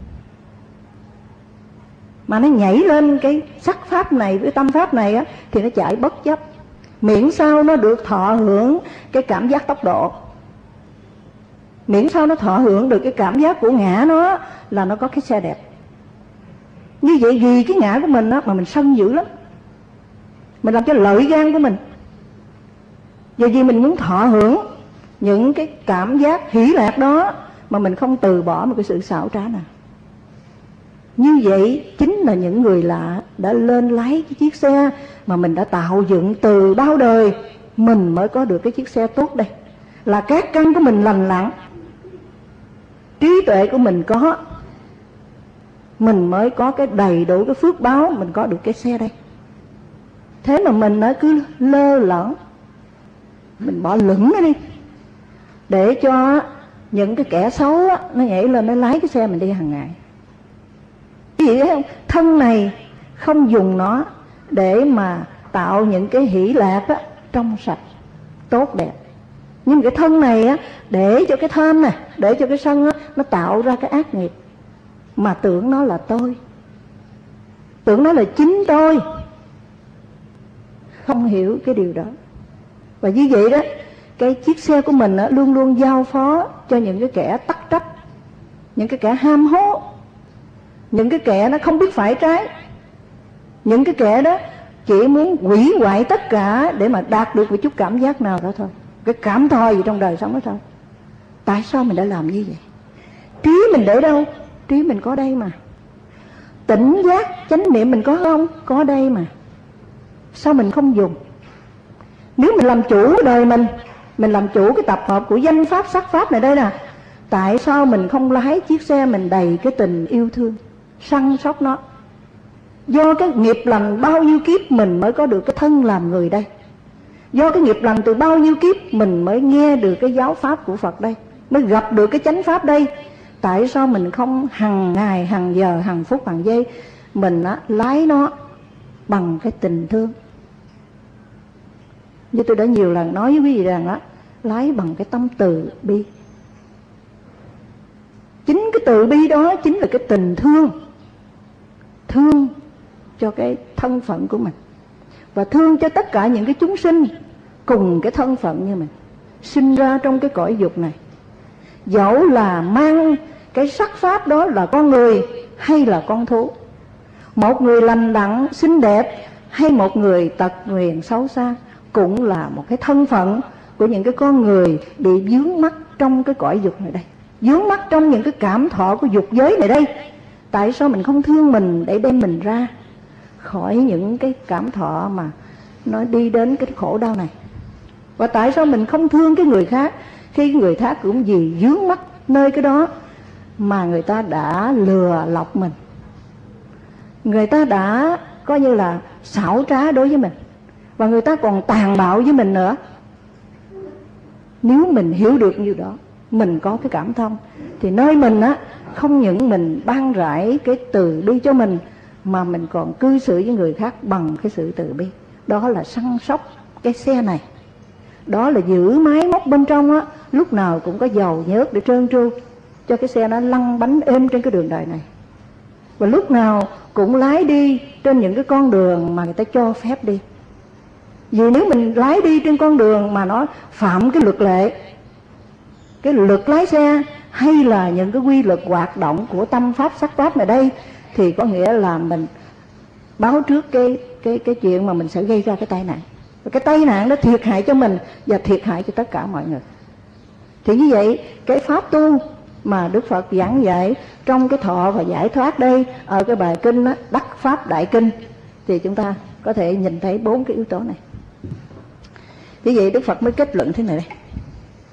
Mà nó nhảy lên cái sắc pháp này với tâm pháp này á, thì nó chạy bất chấp, miễn sao nó được thọ hưởng cái cảm giác tốc độ, miễn sao nó thọ hưởng được cái cảm giác của ngã nó, là nó có cái xe đẹp. Như vậy vì cái ngã của mình á mà mình sân dữ lắm, mình làm cho lợi gan của mình. Và vì mình muốn thọ hưởng những cái cảm giác hỷ lạc đó mà mình không từ bỏ một cái sự xảo trá nào. Như vậy chính là những người lạ đã lên lái cái chiếc xe mà mình đã tạo dựng từ bao đời, mình mới có được cái chiếc xe tốt đây. Là các căn của mình lành lặn, trí tuệ của mình có, mình mới có cái đầy đủ cái phước báo, mình có được cái xe đây. Thế mà mình nó cứ lơ lửng, mình bỏ lửng nó đi, để cho những cái kẻ xấu á, nó nhảy lên nó lái cái xe mình đi hàng ngày. Cái gì thấy không? Thân này không dùng nó để mà tạo những cái hỷ lạc á, trong sạch, tốt đẹp. Nhưng cái thân này á, để cho cái tham nè, để cho cái sân á, nó tạo ra cái ác nghiệp. Mà tưởng nó là tôi, tưởng nó là chính tôi, không hiểu cái điều đó. Và như vậy đó, cái chiếc xe của mình á, luôn luôn giao phó cho những cái kẻ tắc trách, những cái kẻ ham hố, những cái kẻ nó không biết phải trái, những cái kẻ đó chỉ muốn hủy hoại tất cả để mà đạt được một chút cảm giác nào đó thôi, cái cảm thọ gì trong đời sống đó thôi. Tại sao mình đã làm như vậy? Trí mình để đâu? Trí mình có đây mà. Tỉnh giác, chánh niệm mình có không? Có đây mà. Sao mình không dùng? Nếu mình làm chủ đời mình làm chủ cái tập hợp của danh pháp, sắc pháp này đây nè, tại sao mình không lái chiếc xe mình đầy cái tình yêu thương, săn sóc nó? Do cái nghiệp lành bao nhiêu kiếp mình mới có được cái thân làm người đây. Do cái nghiệp lành từ bao nhiêu kiếp mình mới nghe được cái giáo pháp của Phật đây, mới gặp được cái chánh pháp đây. Tại sao mình không hằng ngày, hằng giờ, hằng phút, hằng giây mình lái nó bằng cái tình thương? Như tôi đã nhiều lần nói với quý vị rằng lái bằng cái tâm từ bi. Chính cái từ bi đó chính là cái tình thương, thương cho cái thân phận của mình, và thương cho tất cả những cái chúng sinh cùng cái thân phận như mình, sinh ra trong cái cõi dục này. Dẫu là mang cái sắc pháp đó là con người hay là con thú, một người lành đặn xinh đẹp hay một người tật nguyền xấu xa, cũng là một cái thân phận của những cái con người bị vướng mắc trong cái cõi dục này đây, vướng mắc trong những cái cảm thọ của dục giới này đây. Tại sao mình không thương mình để đem mình ra khỏi những cái cảm thọ mà nó đi đến cái khổ đau này? Và tại sao mình không thương cái người khác khi người khác cũng vì vướng mắc nơi cái đó mà người ta đã lừa lọc mình, người ta đã coi như là xảo trá đối với mình, và người ta còn tàn bạo với mình nữa. Nếu mình hiểu được như đó, mình có cái cảm thông, thì nơi mình không những mình ban rải cái từ bi cho mình, mà mình còn cư xử với người khác bằng cái sự từ bi. Đó là săn sóc cái xe này, đó là giữ máy móc bên trong lúc nào cũng có dầu nhớt để trơn tru cho cái xe nó lăn bánh êm trên cái đường đời này, và lúc nào cũng lái đi trên những cái con đường mà người ta cho phép đi. Vì nếu mình lái đi trên con đường mà nó phạm cái luật lệ, cái luật lái xe, hay là những cái quy luật hoạt động của tâm pháp sắc pháp này đây, thì có nghĩa là mình báo trước cái chuyện mà mình sẽ gây ra cái tai nạn. Và cái tai nạn nó thiệt hại cho mình và thiệt hại cho tất cả mọi người. Thì như vậy cái pháp tu mà Đức Phật giảng dạy trong cái thọ và giải thoát đây, ở cái bài kinh Đắc Pháp Đại Kinh, thì chúng ta có thể nhìn thấy 4 cái yếu tố này. Vì vậy Đức Phật mới kết luận thế này đây: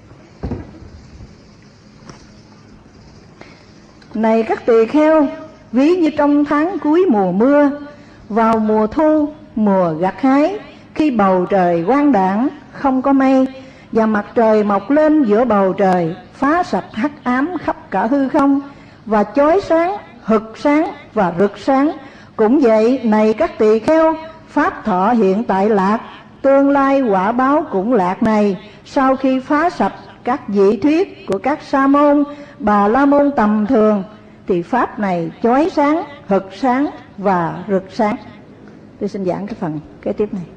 này các tỳ kheo, ví như trong tháng cuối mùa mưa, vào mùa thu, mùa gặt hái, khi bầu trời quang đãng không có mây, và mặt trời mọc lên giữa bầu trời, phá sạch hắc ám khắp cả hư không, và chói sáng, hực sáng và rực sáng. Cũng vậy, này các tỳ kheo, pháp thọ hiện tại lạc, tương lai quả báo cũng lạc này. Sau khi phá sạch các dị thuyết của các sa môn, bà la môn tầm thường, thì pháp này chói sáng, hực sáng và rực sáng. Tôi xin giảng cái phần kế tiếp này.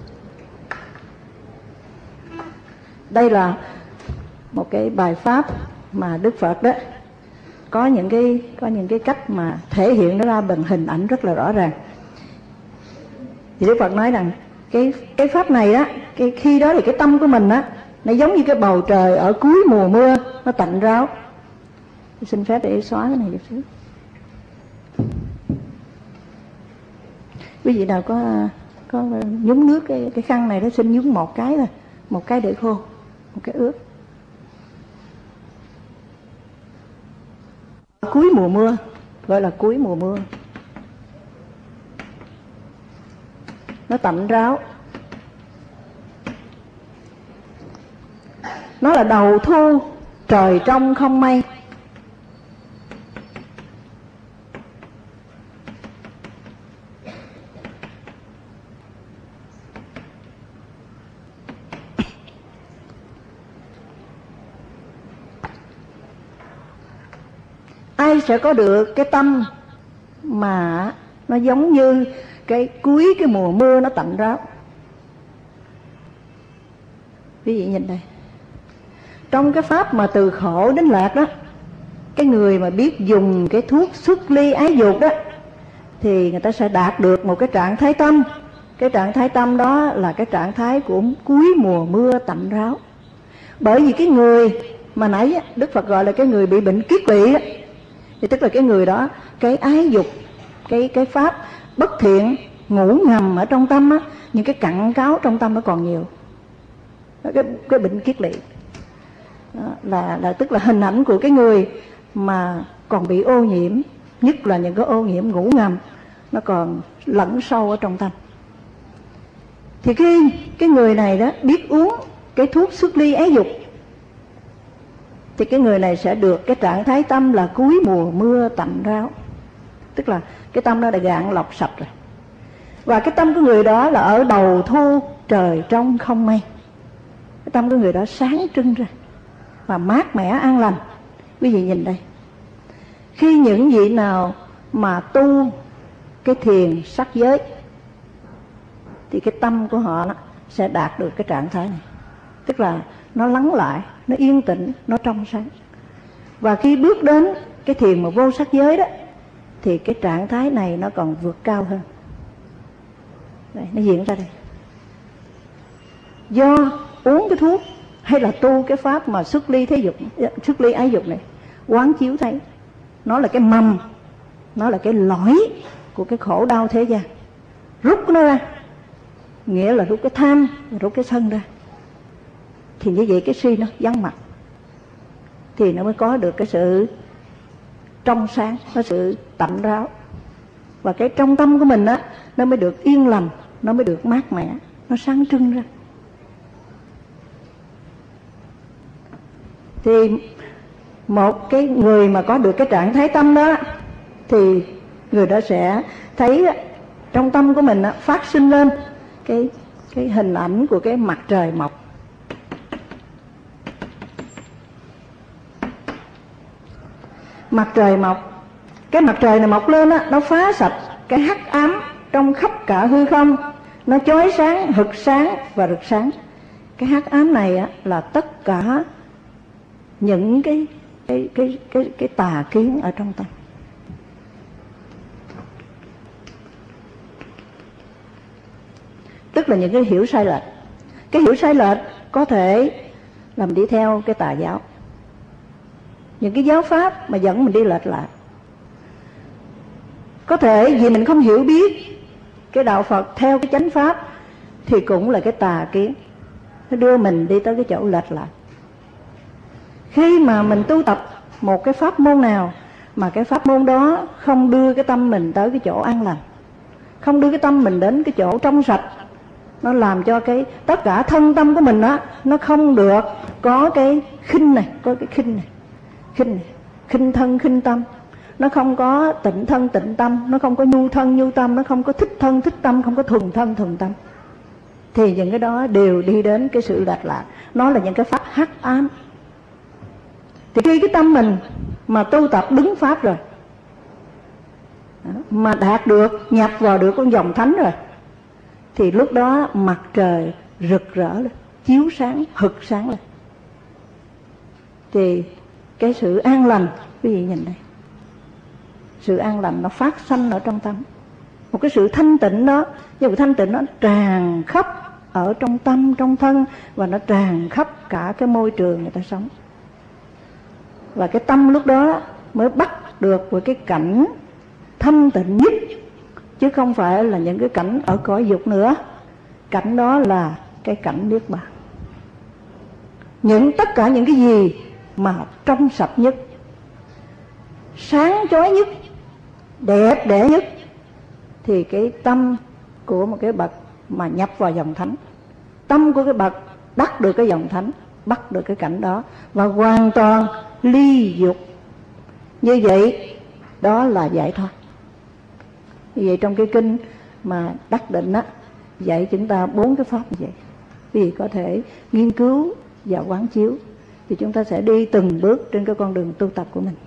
Đây là một cái bài pháp mà Đức Phật đó có những cái cách mà thể hiện nó ra bằng hình ảnh rất là rõ ràng. Thì Đức Phật nói rằng cái pháp này đó, khi đó thì cái tâm của mình á, nó giống như cái bầu trời ở cuối mùa mưa, nó tạnh ráo. Tôi xin phép để xóa cái này chút xíu. Quý vị nào có nhúng nước cái khăn này, nó xin nhúng một cái thôi, một cái để khô, một cái ướt. Cuối mùa mưa, gọi là cuối mùa mưa, nó tạnh ráo. Nó là đầu thu, trời trong không mây. Ai sẽ có được cái tâm mà nó giống như cái cuối cái mùa mưa nó tạnh ráo? Quý vị nhìn đây, trong cái pháp mà từ khổ đến lạc đó, cái người mà biết dùng cái thuốc xuất ly ái dục đó, thì người ta sẽ đạt được một cái trạng thái tâm. Cái trạng thái tâm đó là cái trạng thái của cuối mùa mưa tạnh ráo. Bởi vì cái người mà nãy Đức Phật gọi là cái người bị bệnh kiết lỵ đó, thì tức là cái người đó, cái ái dục, cái pháp bất thiện ngủ ngầm ở trong tâm á, những cái cặn cáo trong tâm nó còn nhiều. Cái bệnh kiết lỵ đó, là tức là hình ảnh của cái người mà còn bị ô nhiễm, nhất là những cái ô nhiễm ngủ ngầm, nó còn lẫn sâu ở trong tâm. Thì khi cái người này đó biết uống cái thuốc xuất ly ái dục, thì cái người này sẽ được cái trạng thái tâm là cuối mùa mưa tạnh ráo. Tức là cái tâm nó đã gạn lọc sạch rồi. Và cái tâm của người đó là ở đầu thu, trời trong không mây. Cái tâm của người đó sáng trưng ra và mát mẻ an lành. Quý vị nhìn đây, khi những vị nào mà tu cái thiền sắc giới, thì cái tâm của họ nó sẽ đạt được cái trạng thái này. Tức là nó lắng lại, nó yên tĩnh, nó trong sáng. Và khi bước đến cái thiền mà vô sắc giới đó, thì cái trạng thái này nó còn vượt cao hơn. Đây, nó diễn ra đây. Do uống cái thuốc hay là tu cái pháp mà xuất ly ái dục này, quán chiếu thấy nó là cái mầm, nó là cái lõi của cái khổ đau thế gian. Rút nó ra, nghĩa là rút cái tham, rút cái sân ra, thì như vậy cái si nó vắng mặt, thì nó mới có được cái sự trong sáng, có sự tạnh ráo. Và cái trong tâm của mình á, nó mới được yên lành, nó mới được mát mẻ, nó sáng trưng ra. Thì một cái người mà có được cái trạng thái tâm đó, thì người đó sẽ thấy trong tâm của mình phát sinh lên cái hình ảnh của cái mặt trời mọc. Mặt trời mọc, cái mặt trời này mọc lên á, nó phá sạch cái hắc ám trong khắp cả hư không, nó chói sáng, hực sáng và rực sáng. Cái hắc ám này á, là tất cả những cái tà kiến ở trong tâm. Tức là những cái hiểu sai lệch. Cái hiểu sai lệch có thể làm đi theo cái tà giáo, những cái giáo pháp mà dẫn mình đi lệch lạc. Có thể vì mình không hiểu biết cái đạo Phật theo cái chánh pháp, thì cũng là cái tà kiến, nó đưa mình đi tới cái chỗ lệch lạc. Khi mà mình tu tập một cái pháp môn nào mà cái pháp môn đó không đưa cái tâm mình tới cái chỗ an lành, không đưa cái tâm mình đến cái chỗ trong sạch, nó làm cho cái tất cả thân tâm của mình đó, nó không được có cái khinh này, có cái khinh này, khinh thân khinh tâm, nó không có tịnh thân tịnh tâm, nó không có nhu thân nhu tâm, nó không có thích thân thích tâm, không có thuần thân thuần tâm, thì những cái đó đều đi đến cái sự lệch lạc. Nó là những cái pháp hắc ám. Thì khi cái tâm mình mà tu tập đúng pháp rồi, mà đạt được, nhập vào được con dòng thánh rồi, thì lúc đó mặt trời rực rỡ lên, chiếu sáng, hực sáng lên. Thì cái sự an lành, quý vị nhìn đây, sự an lành nó phát sanh ở trong tâm. Một cái sự thanh tịnh đó, nhưng mà thanh tịnh nó tràn khắp ở trong tâm, trong thân, và nó tràn khắp cả cái môi trường người ta sống. Và cái tâm lúc đó mới bắt được với cái cảnh thanh tịnh nhất, chứ không phải là những cái cảnh ở cõi dục nữa. Cảnh đó là cái cảnh niết bàn. Tất cả những cái gì mà trong sạch nhất, sáng chói nhất, đẹp đẽ nhất, thì cái tâm của một cái bậc mà nhập vào dòng thánh, tâm của cái bậc bắt được cái dòng thánh, bắt được cái cảnh đó và hoàn toàn ly dục. Như vậy đó là giải thoát. Như vậy trong cái kinh mà đắc định á, dạy chúng ta 4 cái pháp như vậy. Vì có thể nghiên cứu và quán chiếu, thì chúng ta sẽ đi từng bước trên cái con đường tu tập của mình.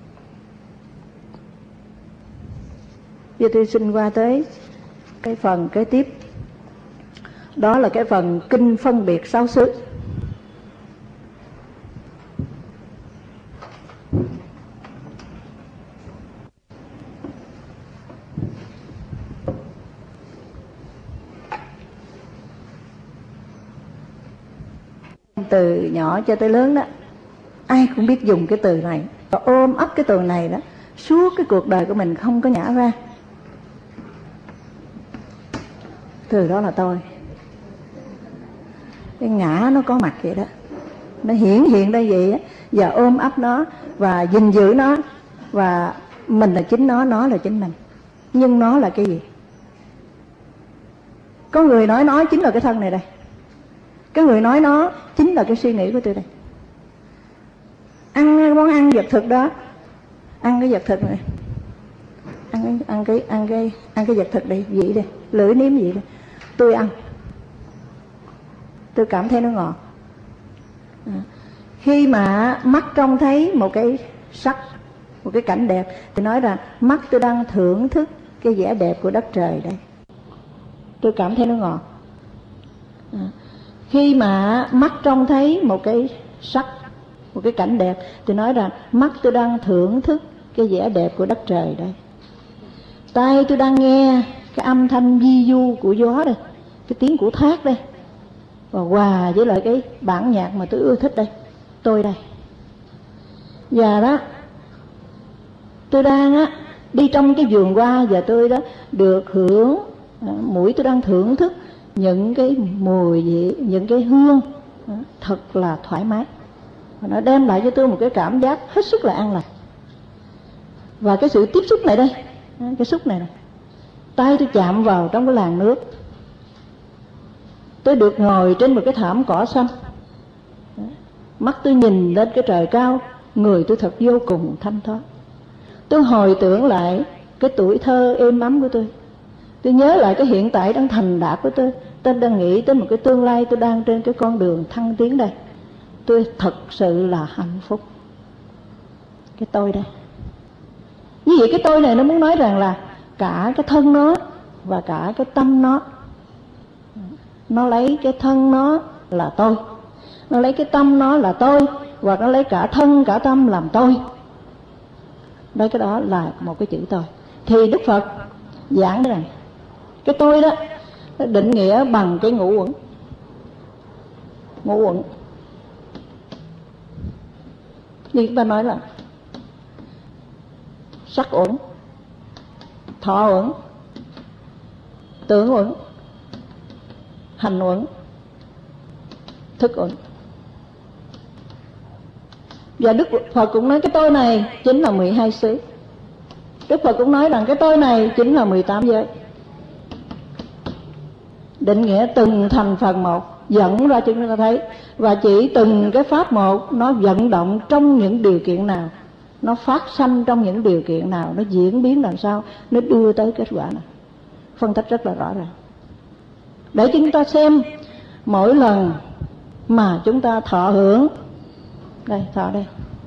Giờ tôi xin qua tới cái phần kế tiếp. Đó là cái phần kinh phân biệt 6 xứ. Từ nhỏ cho tới lớn đó, ai cũng biết dùng cái từ này, và ôm ấp cái từ này đó suốt cái cuộc đời của mình không có nhả ra. Từ đó là tôi. Cái ngã nó có mặt vậy đó, nó hiện ra vậy á, và ôm ấp nó và gìn giữ nó, và mình là chính nó là chính mình. Nhưng nó là cái gì? Có người nói nó chính là cái thân này đây, cái người nói nó chính là cái suy nghĩ của tôi đây. Ăn món ăn vật thực đó, ăn cái vật thực này, ăn cái vật thực đây, vị đây, lưỡi nếm vị đây, tôi ăn, tôi cảm thấy nó ngọt. Khi mà mắt trông thấy một cái sắc, một cái cảnh đẹp, thì nói rằng mắt tôi đang thưởng thức cái vẻ đẹp của đất trời đây, tôi cảm thấy nó ngọt. Khi mà mắt trông thấy một cái sắc, một cái cảnh đẹp, thì nói rằng mắt tôi đang thưởng thức cái vẻ đẹp của đất trời đây. Tai tôi đang nghe cái âm thanh vi du của gió đây, cái tiếng của thác đây, và hòa với lại cái bản nhạc mà tôi ưa thích đây, tôi đây. Và đó, tôi đang đi trong cái vườn hoa, và tôi đó được hưởng, mũi tôi đang thưởng thức những cái mùi vị, những cái hương thật là thoải mái, và nó đem lại cho tôi một cái cảm giác hết sức là an lành. Và cái sự tiếp xúc này đây, cái xúc này, tay tôi chạm vào trong cái làn nước, tôi được ngồi trên một cái thảm cỏ xanh, mắt tôi nhìn lên cái trời cao, người tôi thật vô cùng thanh thoát. Tôi hồi tưởng lại cái tuổi thơ êm ấm của tôi nhớ lại cái hiện tại đang thành đạt của tôi đang nghĩ tới một cái tương lai tôi đang trên cái con đường thăng tiến đây. Tôi thật sự là hạnh phúc. Cái tôi đây. Như vậy cái tôi này nó muốn nói rằng là cả cái thân nó và cả cái tâm nó lấy cái thân nó là tôi, nó lấy cái tâm nó là tôi, và nó lấy cả thân cả tâm làm tôi. Đấy, cái đó là một cái chữ tôi. Thì Đức Phật giảng rằng cái tôi đó nó định nghĩa bằng cái ngũ uẩn. Ngũ uẩn như chúng ta nói là sắc uẩn, thọ uẩn, tưởng uẩn, hành uẩn, thức uẩn. Và Đức Phật cũng nói cái tôi này chính là 12 xứ. Đức Phật cũng nói rằng cái tôi này chính là 18 giới. Định nghĩa từng thành phần một dẫn ra cho chúng ta thấy. Và chỉ từng cái pháp một nó vận động trong những điều kiện nào, nó phát sanh trong những điều kiện nào, nó diễn biến làm sao, nó đưa tới kết quả nào. Phân tích rất là rõ ràng. Để chúng ta xem mỗi lần mà chúng ta thọ hưởng, đây thọ đây,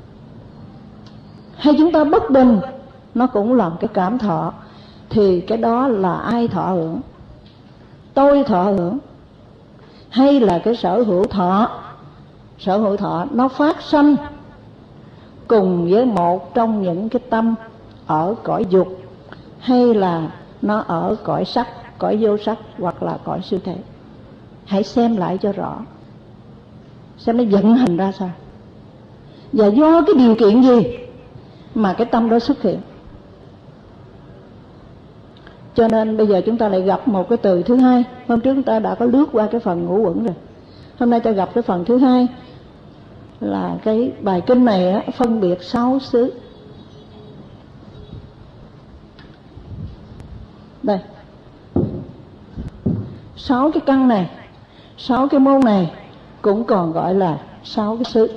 hay chúng ta bất bình, nó cũng là cái cảm thọ. Thì cái đó là ai thọ hưởng? Tôi thọ hưởng hay là cái sở hữu thọ? Sở hữu thọ nó phát sanh cùng với một trong những cái tâm ở cõi dục, hay là nó ở cõi sắc, cõi vô sắc, hoặc là cõi siêu thể? Hãy xem lại cho rõ, xem nó vận hành ra sao, và do cái điều kiện gì mà cái tâm đó xuất hiện. Cho nên bây giờ chúng ta lại gặp một cái từ thứ hai. Hôm trước chúng ta đã có lướt qua cái phần ngũ uẩn rồi. Hôm nay ta gặp cái phần thứ hai, là cái bài kinh này á, phân biệt 6 xứ. Đây, 6 cái căn này, 6 cái môn này cũng còn gọi là 6 cái xứ.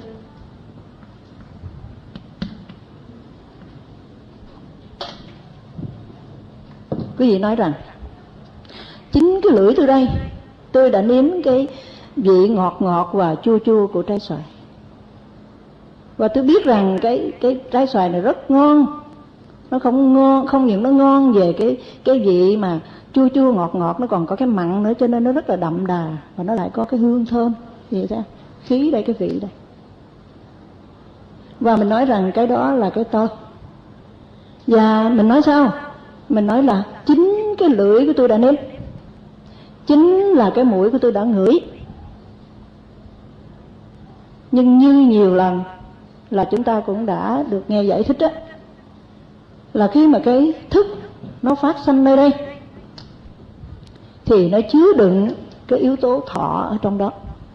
Quý vị nói rằng chính cái lưỡi tôi đây, tôi đã nếm cái vị ngọt ngọt và chua chua của trái xoài, và tôi biết rằng cái trái xoài này rất ngon. Nó không ngon, không những nó ngon về cái vị mà chua chua ngọt ngọt, nó còn có cái mặn nữa, cho nên nó rất là đậm đà, và nó lại có cái hương thơm. Vậy đó, khí đây, cái vị đây. Và mình nói rằng cái đó là cái tôi. Và mình nói sao? Mình nói là chính cái lưỡi của tôi đã nếm, chính là cái mũi của tôi đã ngửi. Nhưng như nhiều lần là chúng ta cũng đã được nghe giải thích á, là khi mà cái thức nó phát sanh nơi đây thì nó chứa đựng cái yếu tố thọ ở trong đó.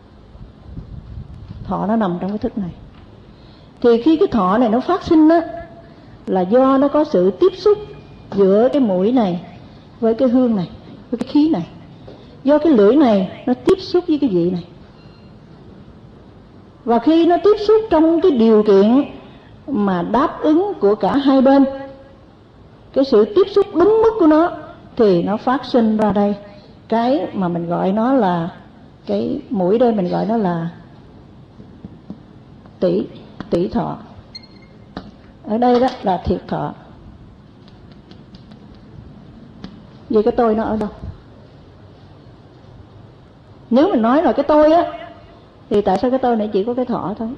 Thọ nó nằm trong cái thức này. Thì khi cái thọ này nó phát sinh á, là do nó có sự tiếp xúc giữa cái mũi này với cái hương này, với cái khí này. Do cái lưỡi này nó tiếp xúc với cái vị này. Và khi nó tiếp xúc trong cái điều kiện mà đáp ứng của cả hai bên, cái sự tiếp xúc đúng mức của nó, thì nó phát sinh ra đây cái mà mình gọi nó là, cái mũi đây mình gọi nó là tỷ thọ. Ở đây đó là thiệt thọ. Vậy cái tôi nó ở đâu? Nếu mình nói là cái tôi á, thì tại sao cái tôi này chỉ có cái thọ thôi?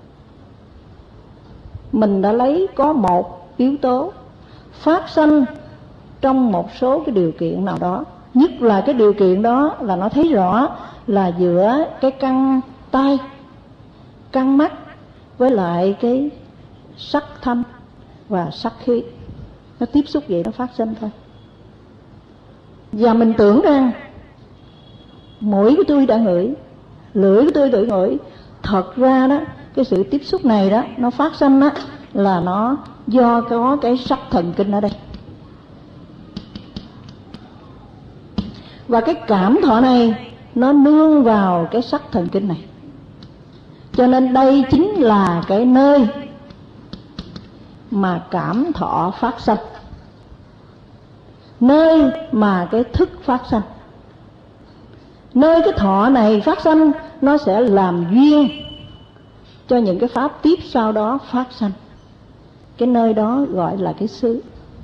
Mình đã lấy có một yếu tố phát sanh trong một số cái điều kiện nào đó. Nhất là cái điều kiện đó là nó thấy rõ là giữa cái căn tai, căn mắt với lại cái sắc thanh và sắc khí. Nó tiếp xúc vậy nó phát sinh thôi. Và mình tưởng rằng mũi của tôi đã ngửi, lưỡi của tôi đã ngửi. Thật ra đó, cái sự tiếp xúc này đó, nó phát sinh đó là nó do có cái sắc thần kinh ở đây. Và cái cảm thọ này nó nương vào cái sắc thần kinh này. Cho nên đây chính là cái nơi mà cảm thọ phát sinh, nơi mà cái thức phát sinh. Nơi cái thọ này phát sinh, nó sẽ làm duyên cho những cái pháp tiếp sau đó phát sinh. Cái nơi đó gọi là cái xứ.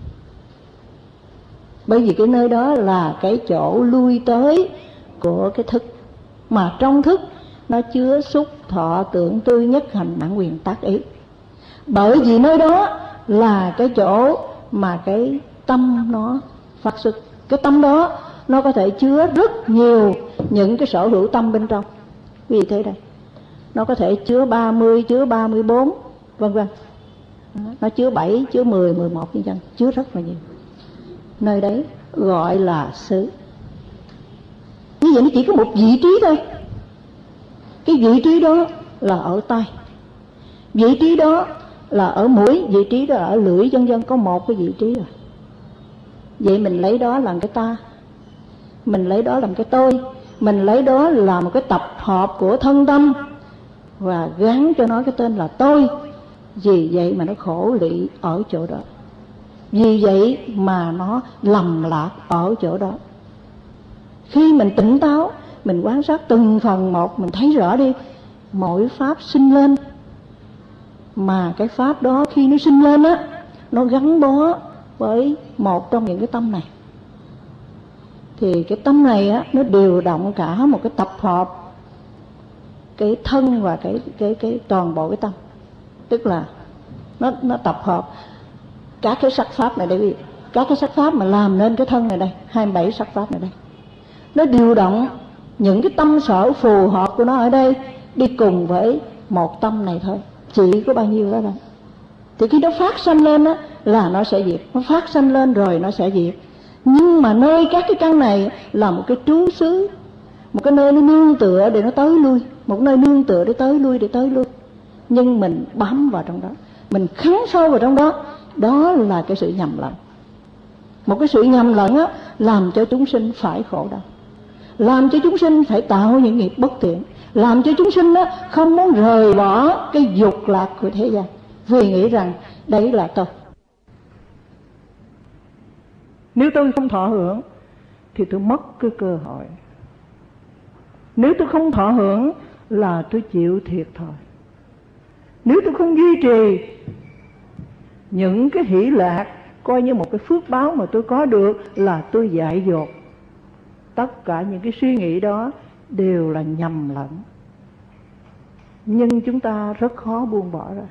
Bởi vì cái nơi đó là cái chỗ lui tới của cái thức. Mà trong thức nó chứa xúc, thọ, tưởng, tư, nhất, hành, mạng, quyền, tác, ý. Bởi vì nơi đó là cái chỗ mà cái tâm nó phát xuất. Cái tâm đó nó có thể chứa rất nhiều những cái sở hữu tâm bên trong. Vì thế đây, nó có thể chứa 30, chứa 34, vân vân. Nó chứa 7, chứa 10, 11 như vậy, chứa rất là nhiều. Nơi đấy gọi là xứ. Như vậy nó chỉ có một vị trí thôi. Cái vị trí đó là ở tai. Vị trí đó là ở mũi, vị trí đó là ở lưỡi, vân vân, có một cái vị trí rồi. Vậy mình lấy đó làm cái ta, mình lấy đó làm cái tôi, mình lấy đó là một cái tập hợp của thân tâm và gắn cho nó cái tên là tôi. Vì vậy mà nó khổ lụy ở chỗ đó, vì vậy mà nó lầm lạc ở chỗ đó. Khi mình tỉnh táo, mình quan sát từng phần một, mình thấy rõ đi, mỗi pháp sinh lên, mà cái pháp đó khi nó sinh lên á, nó gắn bó với một trong những cái tâm này. Thì cái tâm này á, nó điều động cả một cái tập hợp, cái thân và cái toàn bộ cái tâm. Tức là nó tập hợp các cái sắc pháp này đây, các cái sắc pháp mà làm nên cái thân này đây, 27 sắc pháp này đây. Nó điều động những cái tâm sở phù hợp của nó ở đây đi cùng với một tâm này thôi, chỉ có bao nhiêu đó thôi. Thì khi nó phát sanh lên á, là nó sẽ diệt, nó phát sanh lên rồi nó sẽ diệt. Nhưng mà nơi các cái căn này là một cái trú xứ, một cái nơi nó nương tựa để nó tới lui, một nơi nương tựa để tới lui. Nhưng mình bám vào trong đó, mình khấn sâu vào trong đó, đó là cái sự nhầm lẫn. Một cái sự nhầm lẫn á, làm cho chúng sinh phải khổ đau, làm cho chúng sinh phải tạo những nghiệp bất thiện, làm cho chúng sinh á, không muốn rời bỏ cái dục lạc của thế gian, vì nghĩ rằng đấy là tôi. Nếu tôi không thọ hưởng thì tôi mất cái cơ hội. Nếu tôi không thọ hưởng là tôi chịu thiệt thòi. Nếu tôi không duy trì những cái hỷ lạc coi như một cái phước báo mà tôi có được, là tôi dại dột. Tất cả những cái suy nghĩ đó đều là nhầm lẫn, nhưng chúng ta rất khó buông bỏ ra.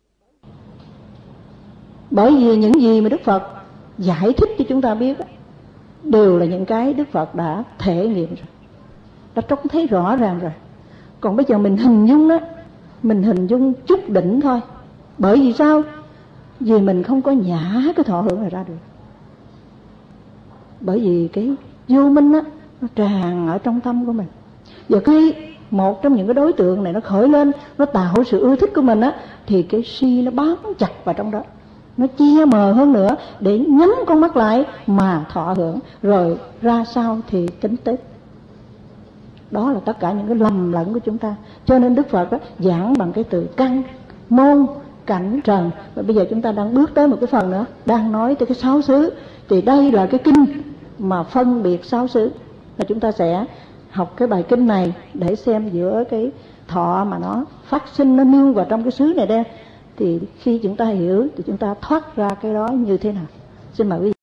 Bởi vì những gì mà Đức Phật giải thích cho chúng ta biết đều là những cái Đức Phật đã thể nghiệm rồi, đã trông thấy rõ ràng rồi. Còn bây giờ mình hình dung đó, mình hình dung chút đỉnh thôi. Bởi vì sao? Vì mình không có nhả cái thọ hưởng này ra được. Bởi vì cái vô minh á, nó tràn ở trong tâm của mình. Và khi một trong những cái đối tượng này nó khởi lên, nó tạo sự ưa thích của mình á, thì cái si nó bám chặt vào trong đó, nó che mờ hơn nữa để nhắm con mắt lại mà thọ hưởng, rồi ra sao thì tính tiếp. Đó là tất cả những cái lầm lẫn của chúng ta. Cho nên Đức Phật đó, giảng bằng cái từ căn, môn, cảnh, trần. Và bây giờ chúng ta đang bước tới một cái phần nữa, đang nói tới cái sáu xứ. Thì đây là cái kinh mà phân biệt sáu xứ. Và chúng ta sẽ học cái bài kinh này để xem giữa cái thọ mà nó phát sinh, nó nương vào trong cái xứ này đây, thì khi chúng ta hiểu thì chúng ta thoát ra cái đó như thế nào. Xin mời quý vị.